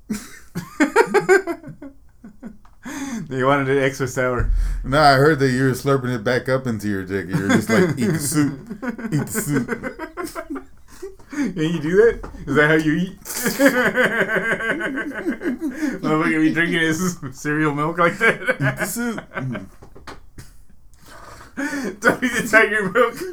They wanted it extra sour. No, I heard that you were slurping it back up into your dick. You were just like, eat the soup. Eat the soup. Can you do that? Is that how you eat? Motherfucker be drinking his cereal milk like that? Eat the soup. Don't be the tiger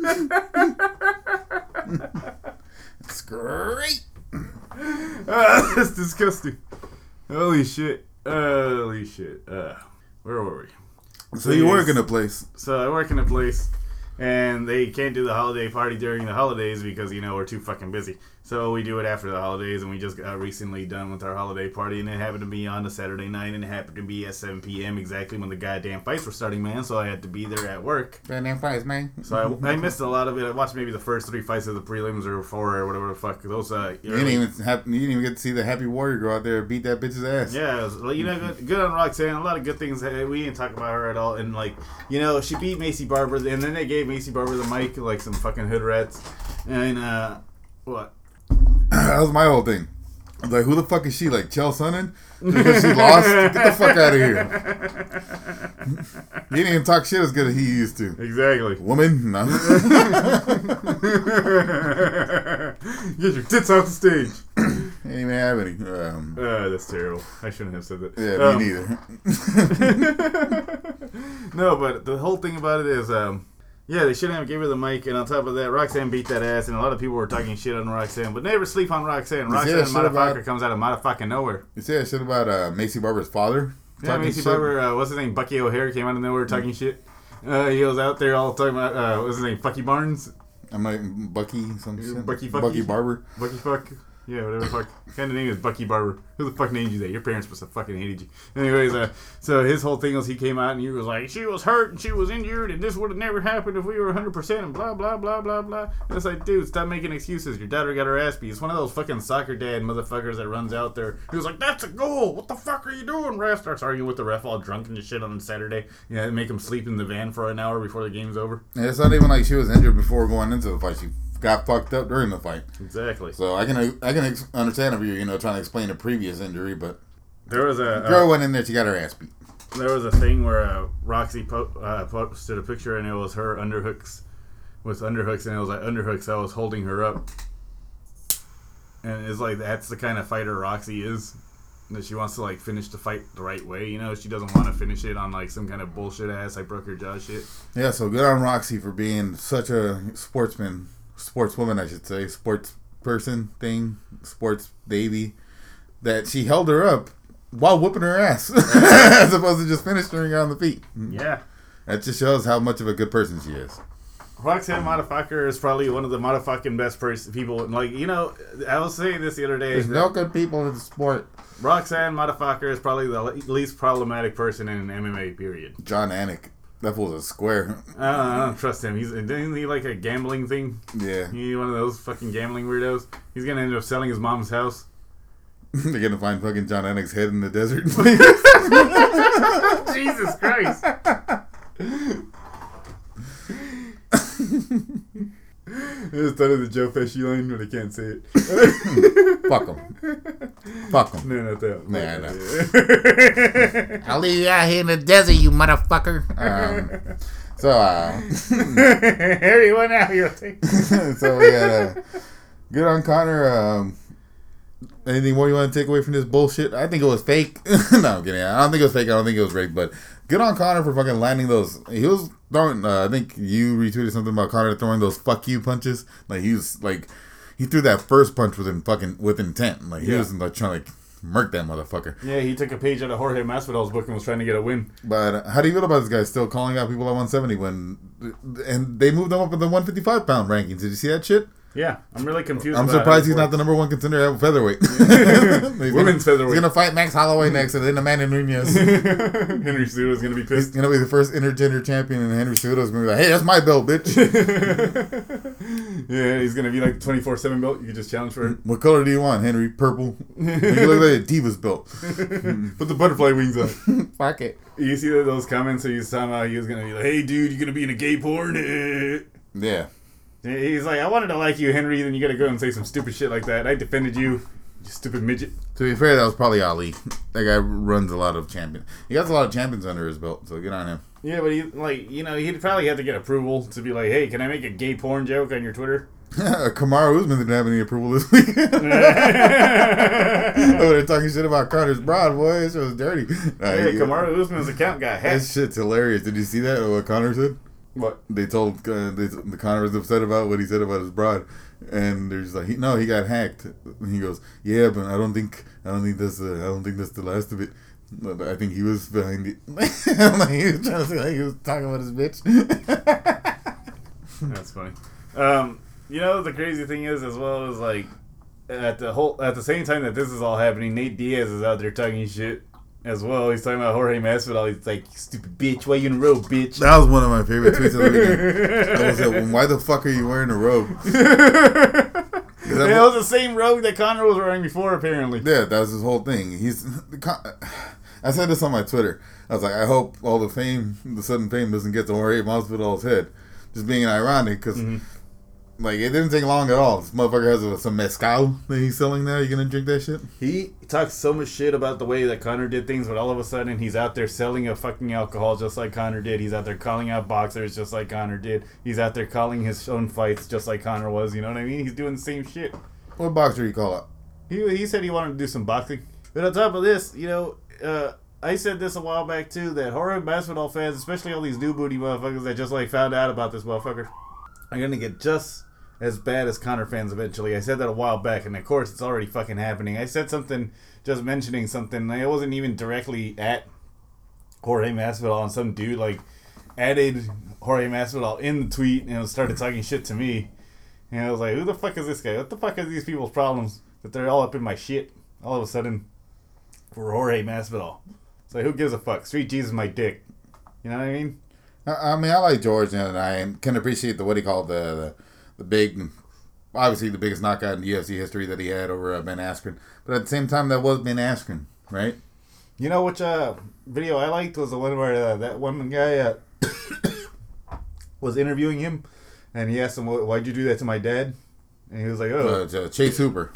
milk. It's great. That's disgusting. Holy shit. Where were we? So you work in a place. So I work in a place, and they can't do the holiday party during the holidays because, we're too fucking busy. So we do it after the holidays, and we just got recently done with our holiday party, and it happened to be on a Saturday night, and it happened to be at 7 p.m. exactly when the goddamn fights were starting, man, so I had to be there at work. Goddamn fights, man. So I missed a lot of it. I watched maybe the first 3 fights of the prelims or 4 or whatever the fuck. Those, you didn't even get to see the Happy Warrior go out there and beat that bitch's ass. Yeah, it was, good on Roxanne. A lot of good things. We didn't talk about her at all. And, she beat Macy Barber, and then they gave Macy Barber the mic like some fucking hood rats. And, what? That was my whole thing. I was like, who the fuck is she? Like, Chael Sonnen? Because she lost? Get the fuck out of here. He didn't even talk shit as good as he used to. Exactly. Woman? No. Get your tits off the stage. Ain't even have any. That's terrible. I shouldn't have said that. Yeah, me neither. No, but the whole thing about it is... yeah, they shouldn't have gave her the mic, and on top of that, Roxanne beat that ass, and a lot of people were talking shit on Roxanne, but never sleep on Roxanne. Roxanne motherfucker comes out of motherfucking nowhere. You say that shit about Macy Barber's father? Yeah, Macy Barber, what's his name? Bucky O'Hare came out of nowhere talking shit. He was out there all talking about, what's his name? Bucky Barnes? I'm like, Bucky, some shit. Bucky Barber. Bucky Fuck. Yeah, whatever the fuck. Kind of name is Bucky Barber. Who the fuck named you that? Your parents must have fucking hated you. Anyways, so his whole thing was he came out and he was like, she was hurt and she was injured and this would have never happened if we were 100% and blah, blah, blah, blah, blah. And it's like, dude, stop making excuses. Your daughter got her ass beat. It's one of those fucking soccer dad motherfuckers that runs out there. He was like, that's a goal. What the fuck are you doing, ref? Starts arguing with the ref all drunk and shit on Saturday. Yeah, make him sleep in the van for an hour before the game's over. And it's not even like she was injured before going into the fight. She got fucked up during the fight. Exactly. So I can understand if you're trying to explain a previous injury, but there was a girl went in there, she got her ass beat. There was a thing where Roxy posted a picture and it was her underhooks with underhooks and it was like underhooks. I was holding her up, and it's like that's the kind of fighter Roxy is. That she wants to like finish the fight the right way. She doesn't want to finish it on like some kind of bullshit ass I broke her jaw shit. Yeah, so good on Roxy for being such a sportswoman, I should say, sports person thing, sports baby, that she held her up while whooping her ass as opposed to just finishing her on the feet. Yeah. That just shows how much of a good person she is. Roxanne Motherfucker is probably one of the motherfucking best people. Like, I was saying this the other day. There's no good people in the sport. Roxanne Motherfucker is probably the least problematic person in MMA, period. John Anik. That fool's a square. I don't trust him. Isn't he like a gambling thing? Yeah. He's one of those fucking gambling weirdos. He's going to end up selling his mom's house. They're going to find fucking John Anik's head in the desert. Jesus Christ. I just thought of the Joe Pesci line, but I can't say it. Fuck him. Fuck him. No, not that. Nah, no. I'll leave you out here in the desert, you motherfucker. Everyone out here. So we got good on Conor. Anything more you want to take away from this bullshit? I think it was fake. No, I'm kidding. I don't think it was fake. I don't think it was rigged. But good on Conor for fucking landing those. He was throwing. I think you retweeted something about Conor throwing those "fuck you" punches. Like he was like, he threw that first punch with intent. Like he wasn't like trying to murk that motherfucker. Yeah, he took a page out of Jorge Masvidal's book and was trying to get a win. But how do you feel about this guy still calling out people at 170 and they moved him up in the 155 pound rankings? Did you see that shit? Yeah, I'm really confused. I'm surprised he's not the number one contender at featherweight. Women's featherweight. He's gonna fight Max Holloway next, and then Amanda Nunez. Henry Cejudo's gonna be pissed. He's gonna be the first intergender champion, and Henry Cejudo's gonna be like, "Hey, that's my belt, bitch." Yeah, he's gonna be like 24/7 belt. You can just challenge for it. What color do you want, Henry? Purple. You look like a Divas belt. Put the butterfly wings on. Fuck it. You see those comments? So somehow he was gonna be like, "Hey, dude, you gonna be in a gay porn?" Yeah. He's like, I wanted to like you, Henry, then you gotta go and say some stupid shit like that. I defended you, you stupid midget. To be fair, that was probably Ali. That guy runs a lot of champions. He has a lot of champions under his belt, so good on him. Yeah, but he'd probably have to get approval to be like, hey, can I make a gay porn joke on your Twitter? Kamaru Usman didn't have any approval this week. They're talking shit about Connor's broad, boy. This was dirty. Kamaru Usman's account got hacked. That shit's hilarious. Did you see that? What Connor said? What? They told the Conor was upset about what he said about his broad, and they're just like, he got hacked. And he goes, yeah, but I don't think that's the last of it. But I think he was behind it. Like, he was trying to say like he was talking about his bitch. That's funny. The crazy thing is, as well as like at the same time that this is all happening, Nate Diaz is out there talking shit. As well, he's talking about Jorge Masvidal. He's like, stupid bitch, why you in a robe, bitch? That was one of my favorite tweets of the weekend. I was like, why the fuck are you wearing a robe? It was the same robe that Conor was wearing before, apparently. Yeah, that was his whole thing. I said this on my Twitter. I was like, I hope all the sudden fame doesn't get to Jorge Masvidal's head. Just being ironic, because like, it didn't take long at all. This motherfucker has some mezcal that he's selling now. You gonna drink that shit? He talks so much shit about the way that Conor did things, but all of a sudden he's out there selling a fucking alcohol just like Conor did. He's out there calling out boxers just like Conor did. He's out there calling his own fights just like Conor was. You know what I mean? He's doing the same shit. What boxer you call out? He said he wanted to do some boxing. But on top of this, I said this a while back too, that Jorge Masvidal fans, especially all these new booty motherfuckers that just like found out about this motherfucker, are gonna get just as bad as Conor fans eventually. I said that a while back, and of course it's already fucking happening. I said something, just mentioning something. I wasn't even directly at Jorge Masvidal, and some dude like added Jorge Masvidal in the tweet and started talking shit to me. And I was like, who the fuck is this guy? What the fuck are these people's problems? that they're all up in my shit all of a sudden for Jorge Masvidal. It's like, who gives a fuck? Street Jesus my dick. You know what I mean? I mean, I like George, and I can appreciate the what he called the big, obviously the biggest knockout in UFC history that he had over Ben Askren. But at the same time, that was Ben Askren, right? You know which video I liked was the one where that one guy was interviewing him, and he asked him, "Why'd you do that to my dad?" And he was like, "Oh, Chase Hooper."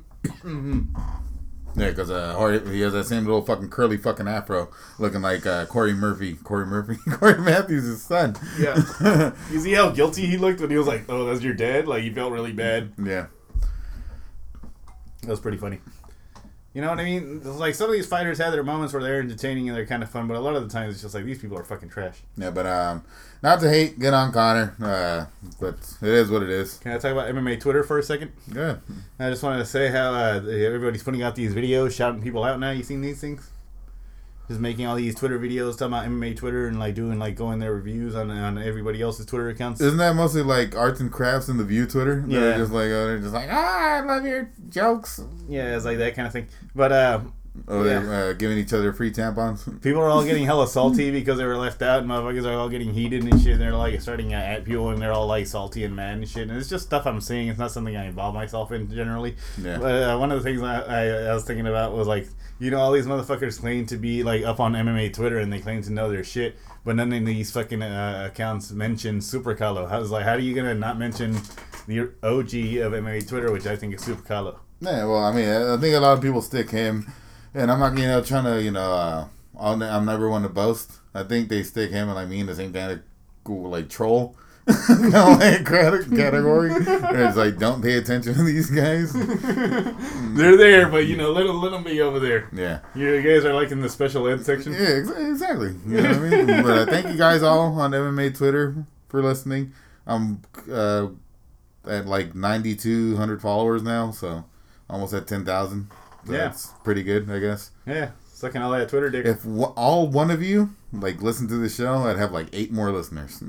Yeah, because he has that same little fucking curly fucking afro, looking like Corey Matthews' son. Yeah. You see how guilty he looked when he was like, "Oh, that's your dad?" Like, he felt really bad. Yeah. That was pretty funny. You know what I mean? Like, some of these fighters have their moments where they're entertaining and they're kind of fun, but a lot of the times it's just like, these people are fucking trash. Yeah, but not to hate, get on Connor, but it is what it is. Can I talk about MMA Twitter for a second? Good. I just wanted to say how everybody's putting out these videos, shouting people out now. You seen these things? Just making all these Twitter videos talking about MMA Twitter and like doing like going their reviews on everybody else's Twitter accounts. Isn't that mostly like arts and crafts in the View Twitter? Yeah. They're just like, I love your jokes. Yeah, it's like that kind of thing. But they're giving each other free tampons. people are all getting hella salty because they were left out, and motherfuckers are all getting heated and shit. And they're like starting at people, and they're all like salty and mad and shit. And it's just stuff I'm seeing. It's not something I involve myself in generally. Yeah. But one of the things I was thinking about was like, you know, all these motherfuckers claim to be like up on MMA Twitter and they claim to know their shit, but none of these fucking accounts mention Super Carlo. How are you gonna not mention the OG of MMA Twitter, which I think is Super Carlo? Yeah, well, I mean, I think a lot of people stick him, and I'm not, trying to, I'm never one to boast. I think they stick him and like me in the same kind of like troll category. It's like, don't pay attention to these guys. They're there, but let them be over there. Yeah, you guys are like in the special ed section. Yeah, exactly. You know what I mean? But thank you guys all on MMA Twitter for listening. I'm at like 9,200 followers now, so almost at 10,000. So yeah, that's pretty good, I guess. Yeah, sucking all that Twitter dick. If all one of you like listen to the show, I'd have like 8 more listeners.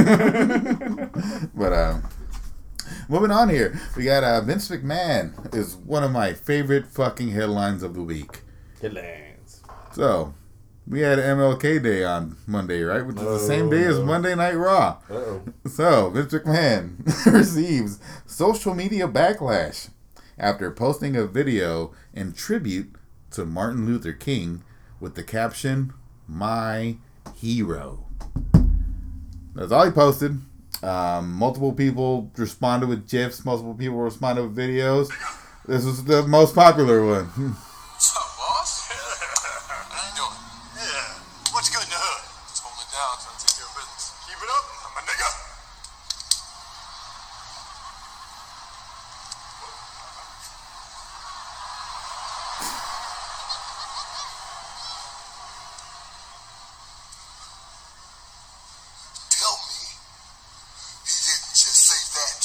But moving on here, we got Vince McMahon is one of my favorite fucking headlines of the week. Headlines. So we had MLK Day on Monday, right? Which is the same day as Monday Night Raw. Uh-oh. So Vince McMahon receives social media backlash after posting a video in tribute to Martin Luther King with the caption, "My hero." That's all he posted. Multiple people responded with GIFs. Multiple people responded with videos. This was the most popular one. What's up, boss? How you doing? Yeah. What's good in the hood? Just holding it down, trying to take care of business. Keep it up, my nigga. Tell me he didn't just say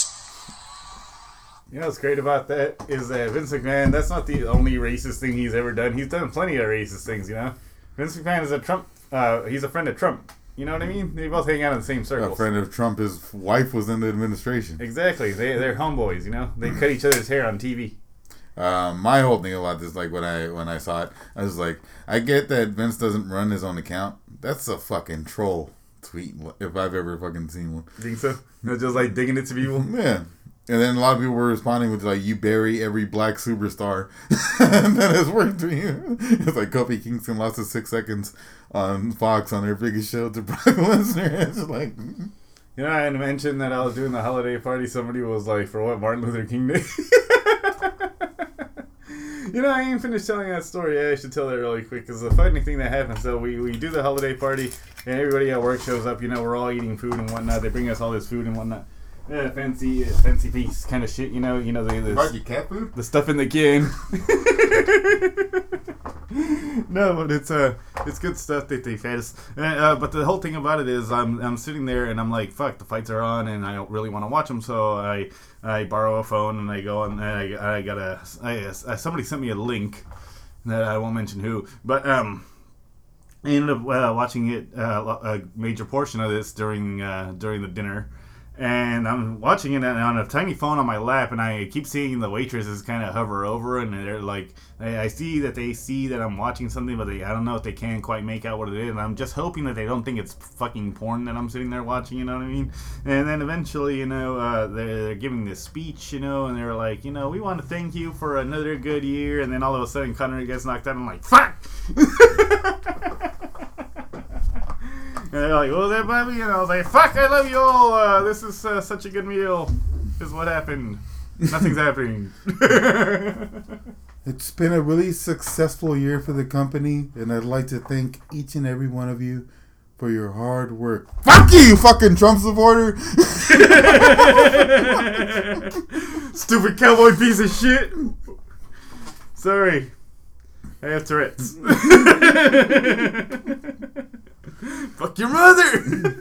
that. You know what's great about that is that Vince McMahon, that's not the only racist thing he's ever done. He's done plenty of racist things, Vince McMahon is a Trump, he's a friend of Trump. You know what I mean? They both hang out in the same circles. A friend of Trump, his wife was in the administration. Exactly. They're homeboys, They cut each other's hair on TV. My whole thing about this, like when I saw it, I was like, I get that Vince doesn't run his own account. That's a fucking troll tweet if I've ever fucking seen one. Think so? They're just like digging it to people. Yeah. And then a lot of people were responding with like, "You bury every black superstar that has worked for you." It's like Kofi Kingston lost his 6 seconds on Fox on their biggest show to Brock Lesnar. It's like, I had mentioned that I was doing the holiday party. Somebody was like, "For what, Martin Luther King Day?" I ain't finished telling that story. I should tell that really quick because the funny thing that happened. So we do the holiday party and everybody at work shows up. We're all eating food and whatnot. They bring us all this food and whatnot. Yeah, fancy piece kind of shit. Marky cat food? The stuff in the can. No, but it's good stuff that they fed us. But the whole thing about it is, I'm sitting there and I'm like, fuck, the fights are on, and I don't really want to watch them. So I borrow a phone and I go and somebody sent me a link that I won't mention who, but I ended up watching it a major portion of this during the dinner. And I'm watching it on a tiny phone on my lap, and I keep seeing the waitresses kind of hover over, and they're like, I see that they see that I'm watching something, but I don't know if they can quite make out what it is. And I'm just hoping that they don't think it's fucking porn that I'm sitting there watching, you know what I mean? And then eventually, they're giving this speech, and they're like, we want to thank you for another good year. And then all of a sudden, Connery gets knocked out, and I'm like, fuck! And they're like, what was that, Bobby? And I was like, fuck, I love you all. This is such a good meal. This is what happened. Nothing's happening. It's been a really successful year for the company, and I'd like to thank each and every one of you for your hard work. Fuck you fucking Trump supporter! Stupid cowboy piece of shit. Sorry. I have Tourette's. Fuck your mother!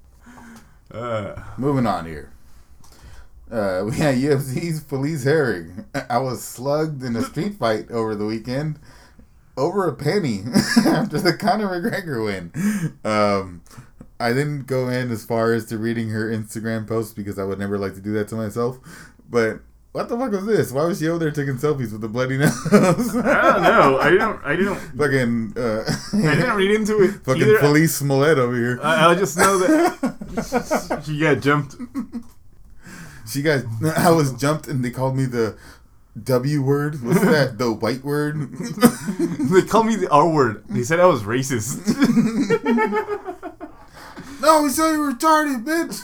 Moving on here. We had UFC's Felice Herrig. I was slugged in a street fight over the weekend over a penny after the Conor McGregor win. I didn't go in as far as to reading her Instagram post because I would never like to do that to myself. But what the fuck was this? Why was she over there taking selfies with the bloody nose? I don't know. I didn't. Fucking. I didn't read into it. Fucking either. Felice Smollett over here. I just know that she got jumped. I was jumped and they called me the W word. What's that? The white word? They called me the R word. They said I was racist. No, we said you were retarded, bitch.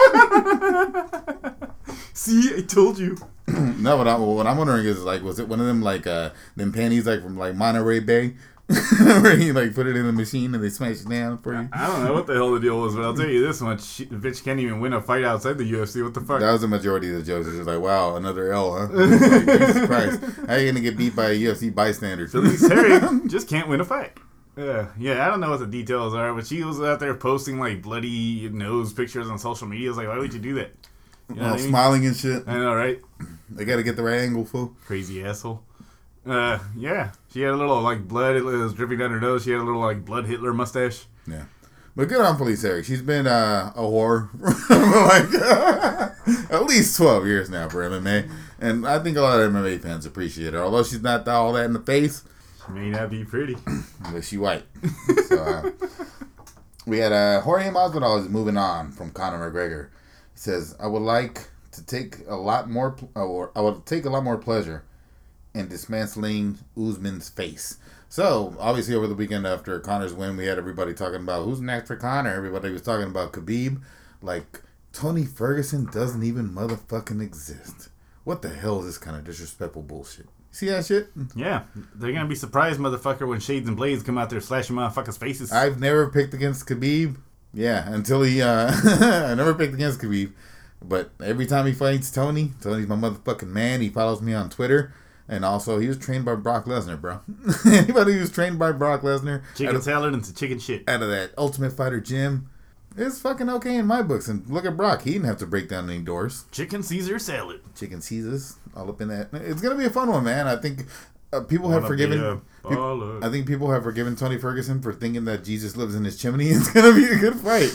See, I told you. No, what I'm wondering is, like, was it one of them, like, them panties, like, from, like, Monterey Bay? Where you, like, put it in the machine and they smash it down for you? I don't know what the hell the deal was, but I'll tell you this much. The bitch can't even win a fight outside the UFC. What the fuck? That was the majority of the jokes. It was like, wow, another L, huh? Like, Jesus Christ. How are you going to get beat by a UFC bystander? Felice Herrig just can't win a fight. Yeah, I don't know what the details are, but she was out there posting, like, bloody nose pictures on social media. I was like, why would you do that? You know what I mean? Smiling and shit. I know, right? They got to get the right angle, fool. Crazy asshole. Yeah. She had a little, like, blood. It was dripping down her nose. She had a little, like, blood Hitler mustache. Yeah. But good on Felice Herrig. She's been a whore for, like, at least 12 years now for MMA. And I think a lot of MMA fans appreciate her. Although she's not all that in the face. She may not be pretty. But she white. So, we had Jorge Masvidal moving on from Conor McGregor. He says, I would take a lot more pleasure in dismantling Usman's face. So, obviously, over the weekend after Conor's win, we had everybody talking about who's next for Conor. Everybody was talking about Khabib. Like, Tony Ferguson doesn't even motherfucking exist. What the hell is this kind of disrespectful bullshit? See that shit? Yeah. They're going to be surprised, motherfucker, when Shades and Blades come out there slashing motherfuckers' faces. I've never picked against Khabib. Yeah, until he, I never picked against Khabib. But every time he fights Tony's my motherfucking man. He follows me on Twitter. And also, he was trained by Brock Lesnar, bro. Anybody who's trained by Brock Lesnar. Chicken salad and some chicken shit. Out of that Ultimate Fighter gym. It's fucking okay in my books. And look at Brock. He didn't have to break down any doors. Chicken Caesar salad. Chicken Caesars. All up in that. It's going to be a fun one, man. I think people have forgiven... I think people have forgiven Tony Ferguson for thinking that Jesus lives in his chimney. It's going to be a good fight.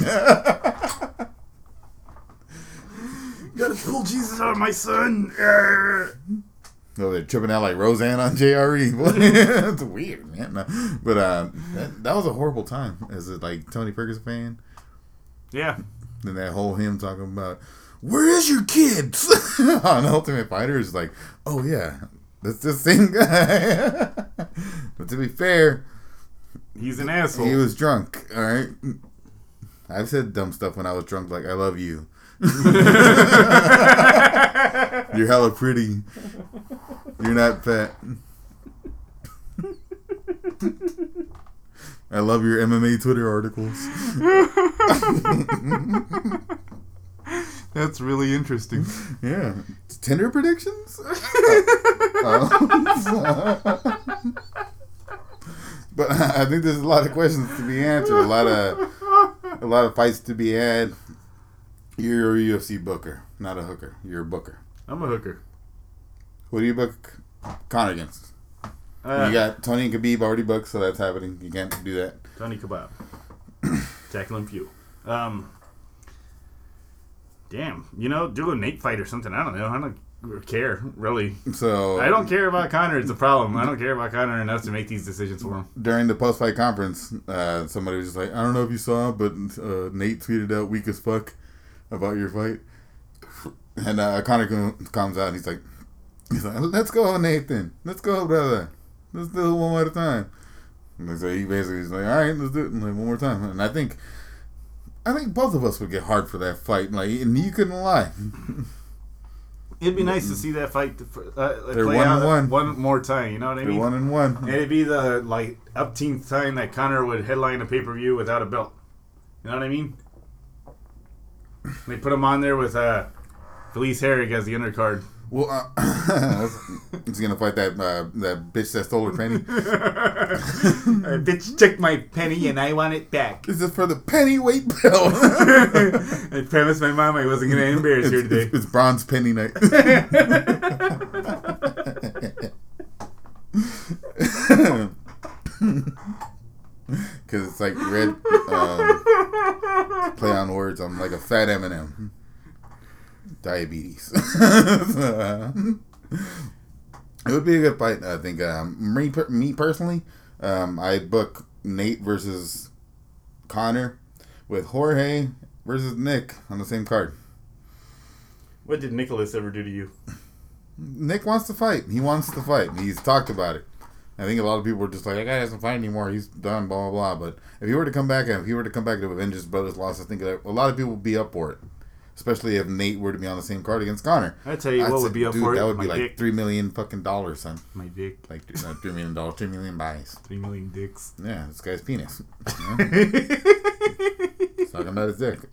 Gotta pull Jesus out of my son. No, they're tripping out like Roseanne on JRE. That's weird, man. No. But that was a horrible time as a Tony Ferguson fan. Yeah. Then that whole him talking about, where is your kids? On Ultimate Fighter is like, oh yeah, that's the same guy. But to be fair, he's an asshole. He was drunk, alright? I've said dumb stuff when I was drunk, like, I love you. You're hella pretty. You're not fat. I love your MMA Twitter articles. That's really interesting. Yeah. Tinder predictions? But I think there's a lot of questions to be answered. A lot of fights to be had. You're a UFC booker, not a hooker. You're a booker. I'm a hooker. Who do you book Conor against? You got Tony and Khabib already booked, so that's happening. You can't do that. Tony Kebab. Jacqueline Pugh. Damn. Do a Nate fight or something. I don't know. I don't care, really. So I don't care about Conor. It's a problem. I don't care about Conor enough to make these decisions for him. during the post-fight conference, somebody was just like, I don't know if you saw, but Nate tweeted out weak as fuck about your fight. And Conor comes out and he's like, let's go, Nathan. Let's go, brother. Let's do it one more time. And so he basically is like, all right, let's do it one more time. And I think both of us would get hard for that fight. And you couldn't lie. It'd be nice to see that fight They're play 1-1. one more time. You know what I They're mean? 1-1. And it'd be the upteenth time that Conor would headline a pay-per-view without a belt. You know what I mean? They put him on there with Felice Herrig as the undercard. Well, he's gonna fight that bitch that stole her penny. Bitch took my penny and I want it back. This is for the pennyweight belt. I promised my mom I wasn't going to embarrass her today. It's bronze penny night. Because it's like red. Play on words. I'm like a fat M&M. Diabetes. It would be a good fight, I think. Me personally, I book Nate versus Conor with Jorge versus Nick on the same card. What did Nicholas ever do to you? Nick wants to fight. He wants to fight. He's talked about it. I think a lot of people were just like, that guy doesn't fight anymore. He's done, blah, blah, blah. But if he were to come back to avenge his brother's loss, I think that a lot of people would be up for it. Especially if Nate were to be on the same card against Conor. I tell you what would be up for it. That would be My like dick. $3 million fucking dollars, son. My dick. Like not $3 million, $3 million buys. 3 million dicks. Yeah, this guy's penis. Yeah. He's talking about his dick.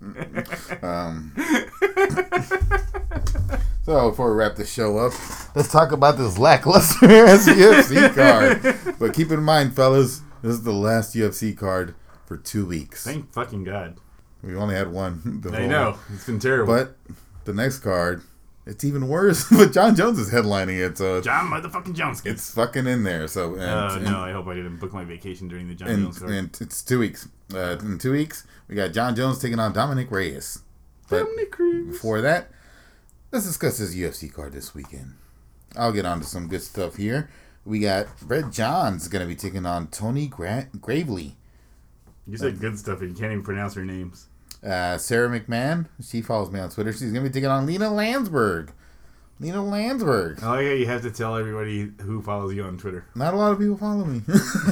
So before we wrap this show up, let's talk about this lackluster UFC card. But keep in mind, fellas, this is the last UFC card for 2 weeks. Thank fucking God. We only had one. I know. It's been terrible. But the next card, it's even worse. But John Jones is headlining it, so John motherfucking Jones. it's fucking in there. So no, I hope I didn't book my vacation during the John Jones card. and it's 2 weeks. In 2 weeks, we got John Jones taking on Dominic Reyes. But before that, let's discuss this UFC card this weekend. I'll get on to some good stuff here. We got Brett Johns going to be taking on Tony Gravely. You said good stuff and you can't even pronounce her names. Sarah McMahon, she follows me on Twitter. She's going to be taking on Lena Landsberg. I like how you have to tell everybody who follows you on Twitter. Not a lot of people follow me.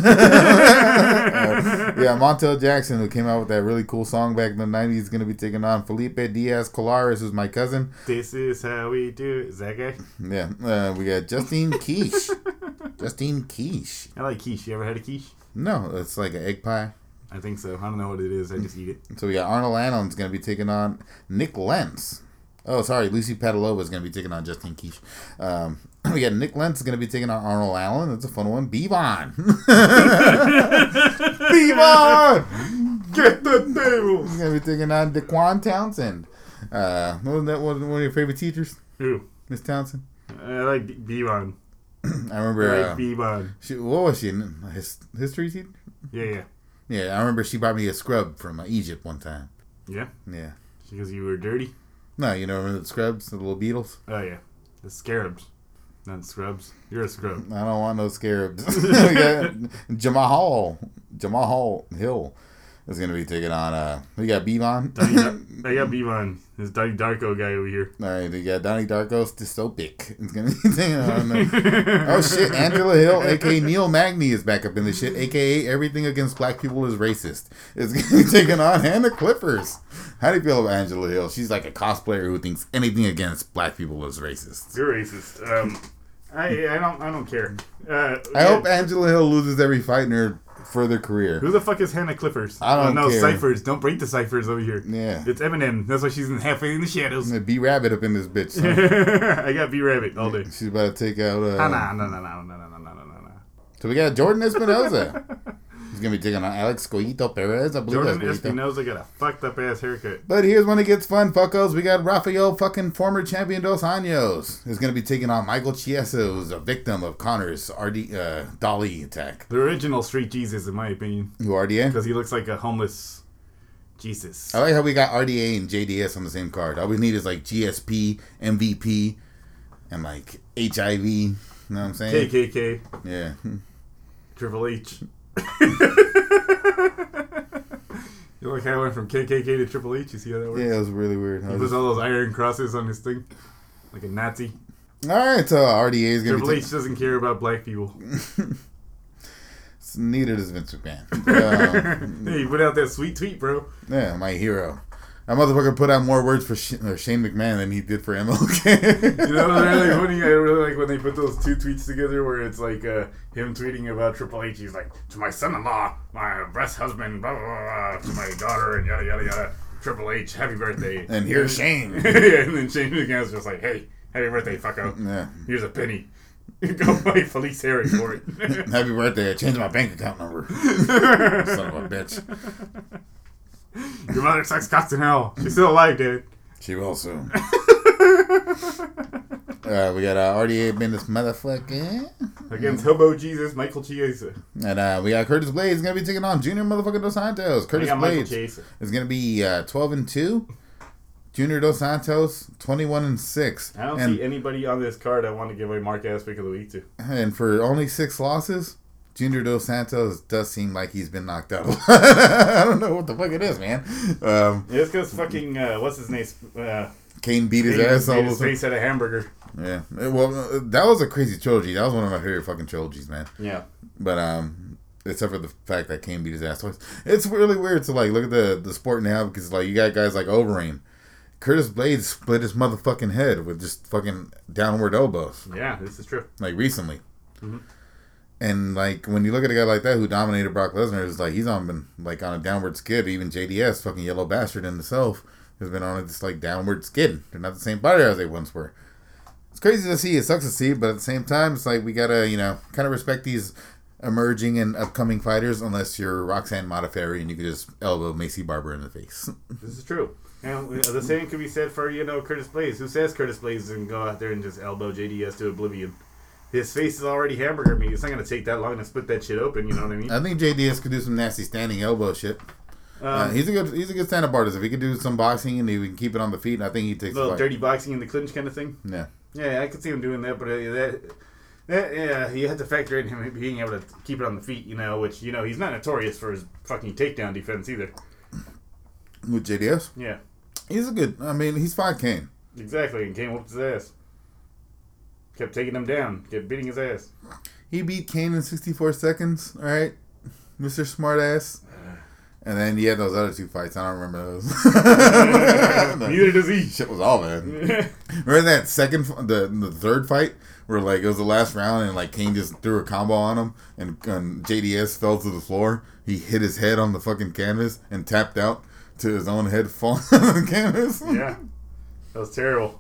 Montel Jackson, who came out with that really cool song back in the 90s, is going to be taking on Felipe Diaz Colares, who's my cousin. This is how we do it. Is that guy? Yeah. We got Justine Quiche. Justine Quiche. I like quiche. You ever had a quiche? No, it's like an egg pie. I think so. I don't know what it is. I just eat it. So we got Arnold Allen's going to be taking on Nick Lentz. Oh, sorry. Lucy Padalova is going to be taking on Justine Quiche. We got Nick Lentz is going to be taking on Arnold Allen. That's a fun one. Bevon. Bevon! Get the table! He's going to be taking on Daquan Townsend. What was that one of your favorite teachers? Who? Miss Townsend? I like Bevon. I remember. I like Bevon. What was she? History teacher? Yeah. Yeah, I remember she brought me a scrub from Egypt one time. Yeah? Yeah. Because you were dirty? No, you know, remember the scrubs, the little beetles? Oh, yeah. The scarabs. Not scrubs. You're a scrub. I don't want no scarabs. We got Jamal Hill is going to be taking on, we got Bevon. I got Bevon. This Donnie Darko guy over here. All right, we got Donnie Darko's Dystopic. It's going to be taking on, oh shit, Angela Hill, a.k.a. Neil Magny is back up in the shit, a.k.a. everything against black people is racist. It's going to be taking on Hannah Clippers. How do you feel about Angela Hill? She's like a cosplayer who thinks anything against black people is racist. You're racist. I don't care. I hope Angela Hill loses every fight in her further career. Who the fuck is Hannah Clippers? I don't care. Ciphers. Don't break the ciphers over here. Yeah. It's Eminem. That's why she's halfway in the shadows. B-Rabbit up in this bitch. Son. I got B-Rabbit all day. She's about to take out... No. So we got Jordan Espinoza. He's going to be taking on Alex Coito Perez. I believe Jordan that's Coito. Espinoza got a fucked up ass haircut. But here's when it gets fun, fuckos. We got Rafael fucking former champion Dos Anjos. Who's going to be taking on Michael Chiesa, who's a victim of Connor's Dolly attack. The original Street Jesus, in my opinion. Who, RDA? Because he looks like a homeless Jesus. I like how we got RDA and JDS on the same card. All we need is like GSP, MVP, and like HIV. You know what I'm saying? KKK. Yeah. Triple H. You like how I went from KKK to Triple H? You see how that works? Yeah, it was really weird. He puts all those iron crosses on his thing. Like a Nazi. Alright, so RDA is going to be... Triple H doesn't care about black people. Neither does Vince McMahon. Hey, you put out that sweet tweet, bro. Yeah, my hero. That motherfucker put out more words for Shane McMahon than he did for MLK. You know what's really funny? I really like when they put those two tweets together where it's like him tweeting about Triple H. He's like, to my son-in-law, my breast husband, blah, blah, blah, blah, to my daughter, and yada, yada, yada. Triple H, happy birthday. And here's Shane. And then Shane McMahon's just like, hey, happy birthday, fucko. Yeah. Here's a penny. Go buy Felice Harry for it. Happy birthday. I changed my bank account number. Son of a bitch. Your mother sucks cocks in hell. She's still alive, dude. She will soon. We got RDA Business motherfucker. Against Hobo Jesus, Michael Chiesa. And we got Curtis Blades going to be taking on Junior motherfucking Dos Santos. Curtis Blades is going to be 12-2. Junior Dos Santos 21-6. I don't see anybody on this card I want to give away Mark Ass Pick of the Week to. And for only 6 losses, Junior Dos Santos does seem like he's been knocked out. I don't know what the fuck it is, man. It's because fucking what's his name? Kane beat his ass all his face at a hamburger. Yeah, well, that was a crazy trilogy. That was one of my favorite fucking trilogies, man. Yeah, but except for the fact that Kane beat his ass twice, it's really weird to like look at the sport now because like you got guys like Overeem. Curtis Blades split his motherfucking head with just fucking downward elbows. Yeah, this is true. Like recently. Mm-hmm. And like when you look at a guy like that who dominated Brock Lesnar, it's like he's on a downward skid. Even JDS, fucking yellow bastard in himself, has been on this like downward skid. They're not the same body as they once were. It's crazy to see. It sucks to see, but at the same time, it's like we gotta kind of respect these emerging and upcoming fighters, unless you're Roxanne Modafferi and you could just elbow Macy Barber in the face. This is true. And the same could be said for Curtis Blades. Who says Curtis Blades can go out there and just elbow JDS to oblivion? His face is already hamburger meat. It's not going to take that long to split that shit open. You know what I mean? I think JDS could do some nasty standing elbow shit. He's a good stand-up artist. If he could do some boxing and he can keep it on the feet, I think he takes a little dirty boxing in the clinch kind of thing. Yeah. Yeah, I could see him doing that, but you have to factor in him being able to keep it on the feet. Which he's not notorious for his fucking takedown defense either. With JDS? Yeah. He's he's fought Kane. Exactly, and Kane whooped his ass. Kept taking him down. Kept beating his ass. He beat Kane in 64 seconds, alright? Mr. Smartass. And then he had those other 2 fights. I don't remember those. Neither does he. Shit was all, man. Remember that the third fight? Where like it was the last round and like Kane just threw a combo on him and JDS fell to the floor. He hit his head on the fucking canvas and tapped out to his own head falling on the canvas. Yeah. That was terrible.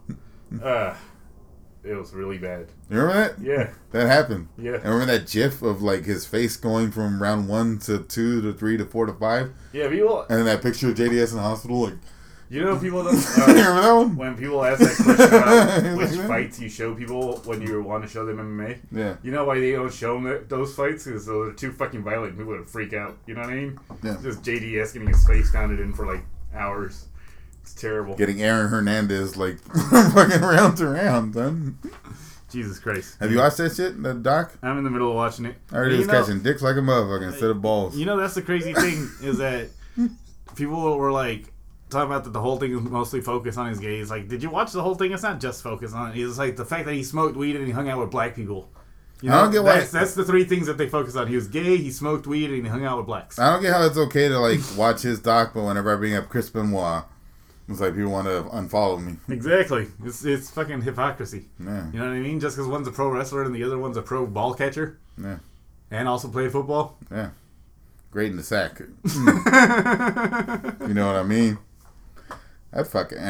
It was really bad. You remember that? Yeah. That happened. Yeah. And remember that gif of like his face going from round 1 to 2 to 3 to 4 to 5? Yeah, people. And then that picture of JDS in the hospital, like. People don't. Remember that one? When people ask that question about which fights you show people when you want to show them MMA, yeah. You know why they don't show them those fights? Because they're too fucking violent. People would freak out. You know what I mean? Yeah. Just JDS getting his face pounded in for like hours. It's terrible. Getting Aaron Hernandez like fucking round to round, son. Jesus Christ. Have you watched that shit, the doc? I'm in the middle of watching it. I heard he was catching dicks like a motherfucker instead of balls. That's the crazy thing is that people were like talking about that the whole thing is mostly focused on his gays. Like, did you watch the whole thing? It's not just focused on it. It's like the fact that he smoked weed and he hung out with black people. I don't get why. That's the 3 things that they focus on. He was gay, he smoked weed, and he hung out with blacks. I don't get how it's okay to like watch his doc, but whenever I bring up Chris Benoit, it's like people want to unfollow me. Exactly. It's fucking hypocrisy. Yeah. You know what I mean? Just because one's a pro wrestler and the other one's a pro ball catcher. Yeah. And also played football. Yeah. Great in the sack. You know what I mean? I'd fuck it.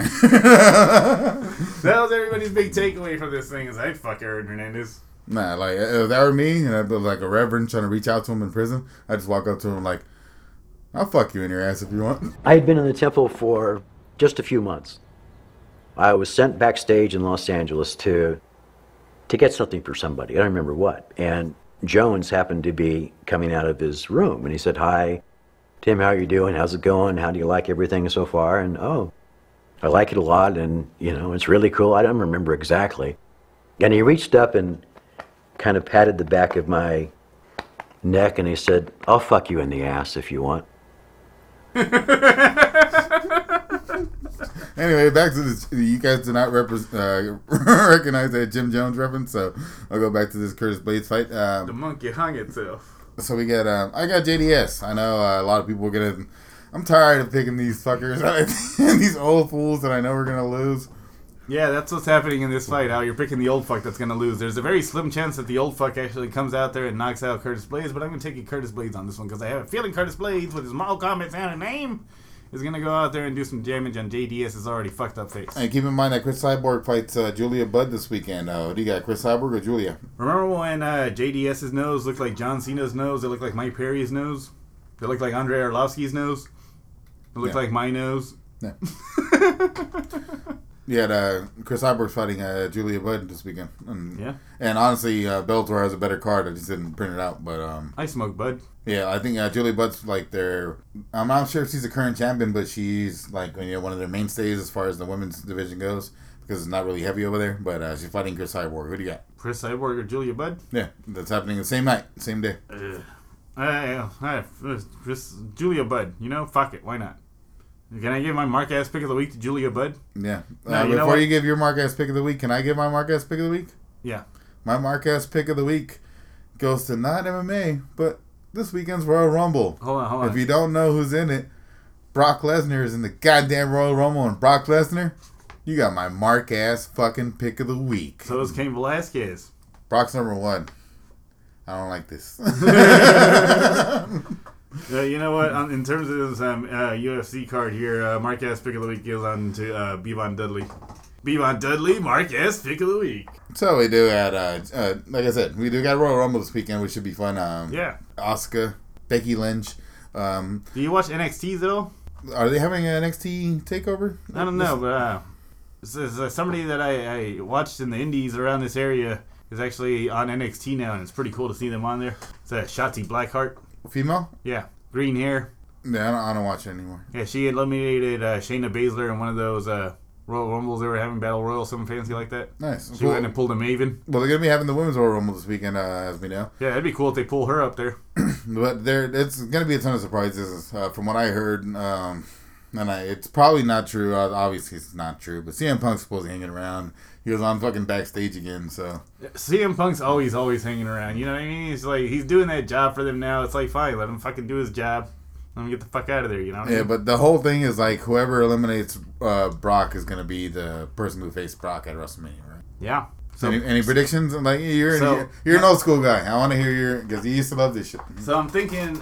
That was everybody's big takeaway from this thing is I'd fuck Aaron Hernandez. Nah, like if that were me and I'd be like a reverend trying to reach out to him in prison, I'd just walk up to him like, I'll fuck you in your ass if you want. I had been in the temple for just a few months. I was sent backstage in Los Angeles to get something for somebody. I don't remember what. And Jones happened to be coming out of his room, and he said, "Hi, Tim, how you doing? How's it going? How do you like everything so far? And, oh, I like it a lot, and, it's really cool. I don't remember exactly. And he reached up and kind of patted the back of my neck, and he said, I'll fuck you in the ass if you want. Anyway, back to this. You guys do not recognize that Jim Jones reference, so I'll go back to this Curtis Blades fight. The monkey hung itself. So we got, I got JDS. I know a lot of people are gonna. I'm tired of picking these fuckers, these old fools that I know are gonna lose. Yeah, that's what's happening in this fight. How you're picking the old fuck that's gonna lose. There's a very slim chance that the old fuck actually comes out there and knocks out Curtis Blades, but I'm gonna take Curtis Blades on this one because I have a feeling Curtis Blades, with his Mortal Kombat sounding name, is gonna go out there and do some damage on JDS's already fucked up face. And keep in mind that Chris Cyborg fights Julia Budd this weekend. Who do you got, Chris Cyborg or Julia? Remember when JDS's nose looked like John Cena's nose? It looked like Mike Perry's nose? It looked like Andrei Arlovsky's nose? It looked like my nose? Yeah. Yeah, Chris Cyborg's fighting Julia Budd this weekend. And honestly, Bellator has a better card. I just didn't print it out. But I smoke Bud. Yeah, I think Julia Budd's like I'm not sure if she's a current champion, but she's like one of their mainstays as far as the women's division goes because it's not really heavy over there. But she's fighting Chris Cyborg. Who do you got? Chris Cyborg or Julia Budd? Yeah, that's happening the same night, same day. Julia Budd. Fuck it. Why not? Can I give my mark-ass pick of the week to Julia Budd? Yeah. Before you give your mark-ass pick of the week, can I give my mark-ass pick of the week? Yeah. My mark-ass pick of the week goes to not MMA, but this weekend's Royal Rumble. Hold on. If you don't know who's in it, Brock Lesnar is in the goddamn Royal Rumble, and Brock Lesnar, you got my mark-ass fucking pick of the week. So is Cain Velasquez. Brock's number 1. I don't like this. You know what? In terms of this UFC card here, Mark-ass pick of the week goes on to Bevon Dudley. Bevon Dudley, Mark-ass pick of the week. So we do at, like I said, we do got Royal Rumble this weekend, which should be fun. Yeah. Asuka, Becky Lynch. Do you watch NXT though? Are they having an NXT takeover? I don't know, but somebody that I watched in the indies around this area is actually on NXT now, and it's pretty cool to see them on there. It's Shotzi Blackheart. Female? Yeah. Green hair. Yeah, I don't watch it anymore. Yeah, she eliminated Shayna Baszler in one of those Royal Rumbles they were having, Battle Royal, something fancy like that. Nice. She went and pulled a Maven. Well, they're going to be having the Women's Royal Rumble this weekend, as we know. Yeah, it'd be cool if they pull her up there. But it's going to be a ton of surprises, from what I heard. It's probably not true. Obviously, it's not true. But CM Punk's supposed to be hanging around. He was on fucking backstage again, so. CM Punk's always hanging around. You know what I mean? He's like, he's doing that job for them now. It's like, fine, let him fucking do his job. Let him get the fuck out of there, you know what I mean? But the whole thing is like, whoever eliminates Brock is going to be the person who faced Brock at WrestleMania, right? Yeah. So, any predictions? Like, you're an old school guy. I want to hear because you used to love this shit. So I'm thinking,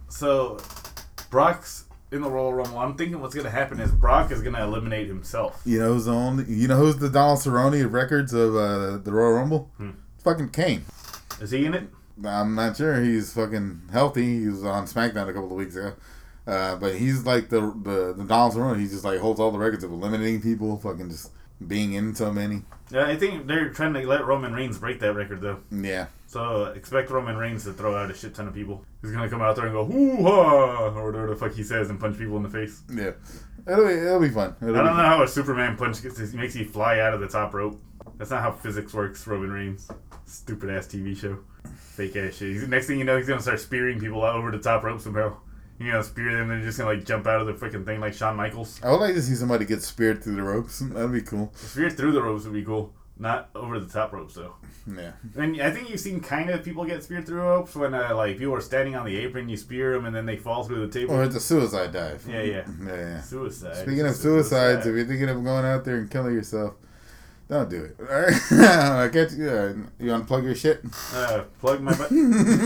Brock's in the Royal Rumble. I'm thinking what's going to happen is Brock is going to eliminate himself. You know who's the Donald Cerrone of records of the Royal Rumble? It's fucking Kane. Is he in it? I'm not sure. He's fucking healthy. He was on SmackDown a couple of weeks ago. But he's like the Donald Cerrone. He just like holds all the records of eliminating people, fucking just being in so many. Yeah, I think they're trying to let Roman Reigns break that record though. Yeah. So expect Roman Reigns to throw out a shit ton of people. He's gonna come out there and go hoo-ha, or whatever the fuck he says, and punch people in the face. Yeah. It'll be fun. I don't know how a Superman punch makes you fly out of the top rope. That's not how physics works, Roman Reigns. Stupid ass TV show. Fake ass shit. Next thing you know, he's gonna start spearing people out over the top rope somehow. You're gonna spear them and they're just gonna like jump out of the freaking thing like Shawn Michaels. I would like to see somebody get speared through the ropes. That'd be cool. Speared through the ropes would be cool. Not over the top ropes though. Yeah. And I think you've seen kind of people get speared through ropes when like people are standing on the apron, you spear them and then they fall through the table. Or it's a suicide dive. Yeah. Suicide. Speaking of suicides, if you're thinking of going out there and killing yourself, don't do it. All right? I get you. You unplug your shit? Plug my butt.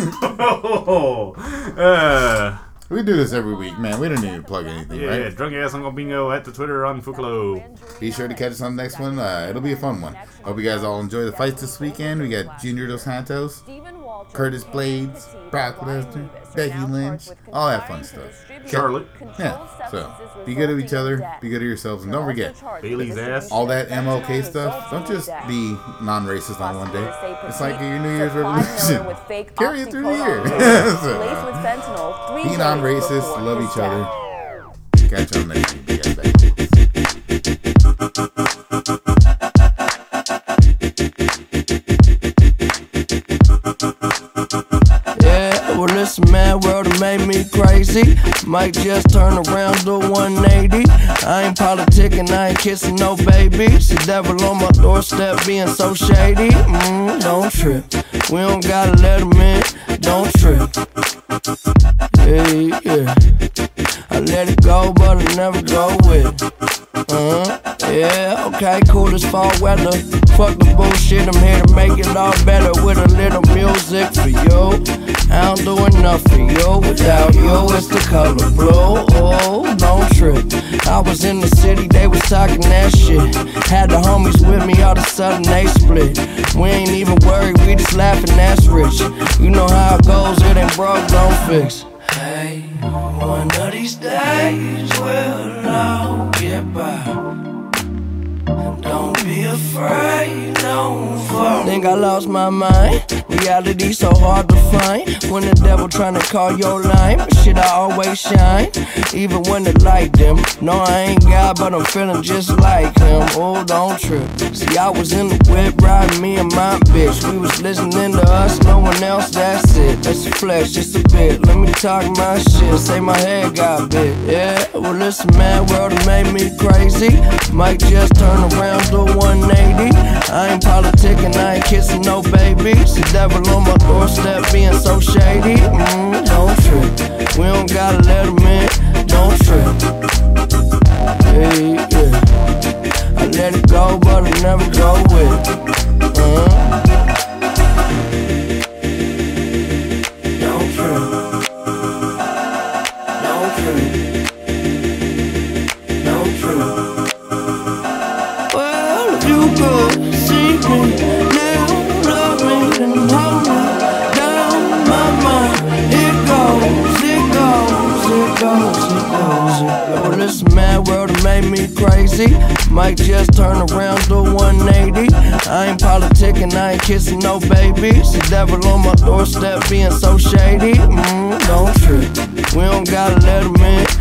We do this every week, man. We don't need to plug anything, right? Yeah, drunk ass Uncle Bingo at the Twitter on Fukalo. Be sure to catch us on the next one. It'll be a fun one. Hope you guys all enjoy the fights this weekend. We got Junior Dos Santos Curtis Blades, Brock Lesnar, Becky Lynch, all that fun stuff. Charlotte. Yeah, so be good to each other, be good to yourselves, and don't forget, Bailey's ass. all that MLK stuff, don't just be non-racist on one day. It's like your New Year's resolution. Carry it through the year. So, be non-racist, love each other. Catch you on the next week. Guys, back. Well, listen, man, world it made me crazy. Might just turn around to 180. I ain't politicking, I ain't kissing no babies. The devil on my doorstep being so shady. Don't trip. We don't gotta let him in. Don't trip. Yeah. I let it go, but I never go with it. Yeah, okay, cool as fall weather. Fuck the bullshit, I'm here to make it all better with a little music for you. I don't do enough for you. Without you, it's the color blue. Oh, don't trip. I was in the city, they was talking that shit. Had the homies with me, all of a sudden they split. We ain't even worried, we just laughing, that's rich. You know how it goes, it ain't broke, don't fix. Hey, one of these days we'll all get by. Don't be afraid, don't fall. Think I lost my mind. Reality so hard to find. When the devil tryna call your line, but shit, I always shine. Even when the light dim. No, I ain't God, but I'm feeling just like him. Oh, don't trip. See, I was in the whip, riding me and my bitch. We was listening to us, no one else, that's it. That's the flesh, just a bit. Let me talk my shit, say my head got bit. Yeah, well listen, man, world it made me crazy. Might just turn around to 180. I ain't politicking, I ain't kissing no babies. The devil on my doorstep being so shady. Don't trip. We don't gotta let him in. Don't trip. Yeah. I let it go, but I never go with it. Don't trip. Don't trip. Don't trip. Well, if you could see me now, love me and hold me down my mind. It goes. Well, listen, man, world it made me crazy. Might just turn around to 180. I ain't politicking, I ain't kissing no babies. The devil on my doorstep being so shady. Don't trip. We don't gotta let him in.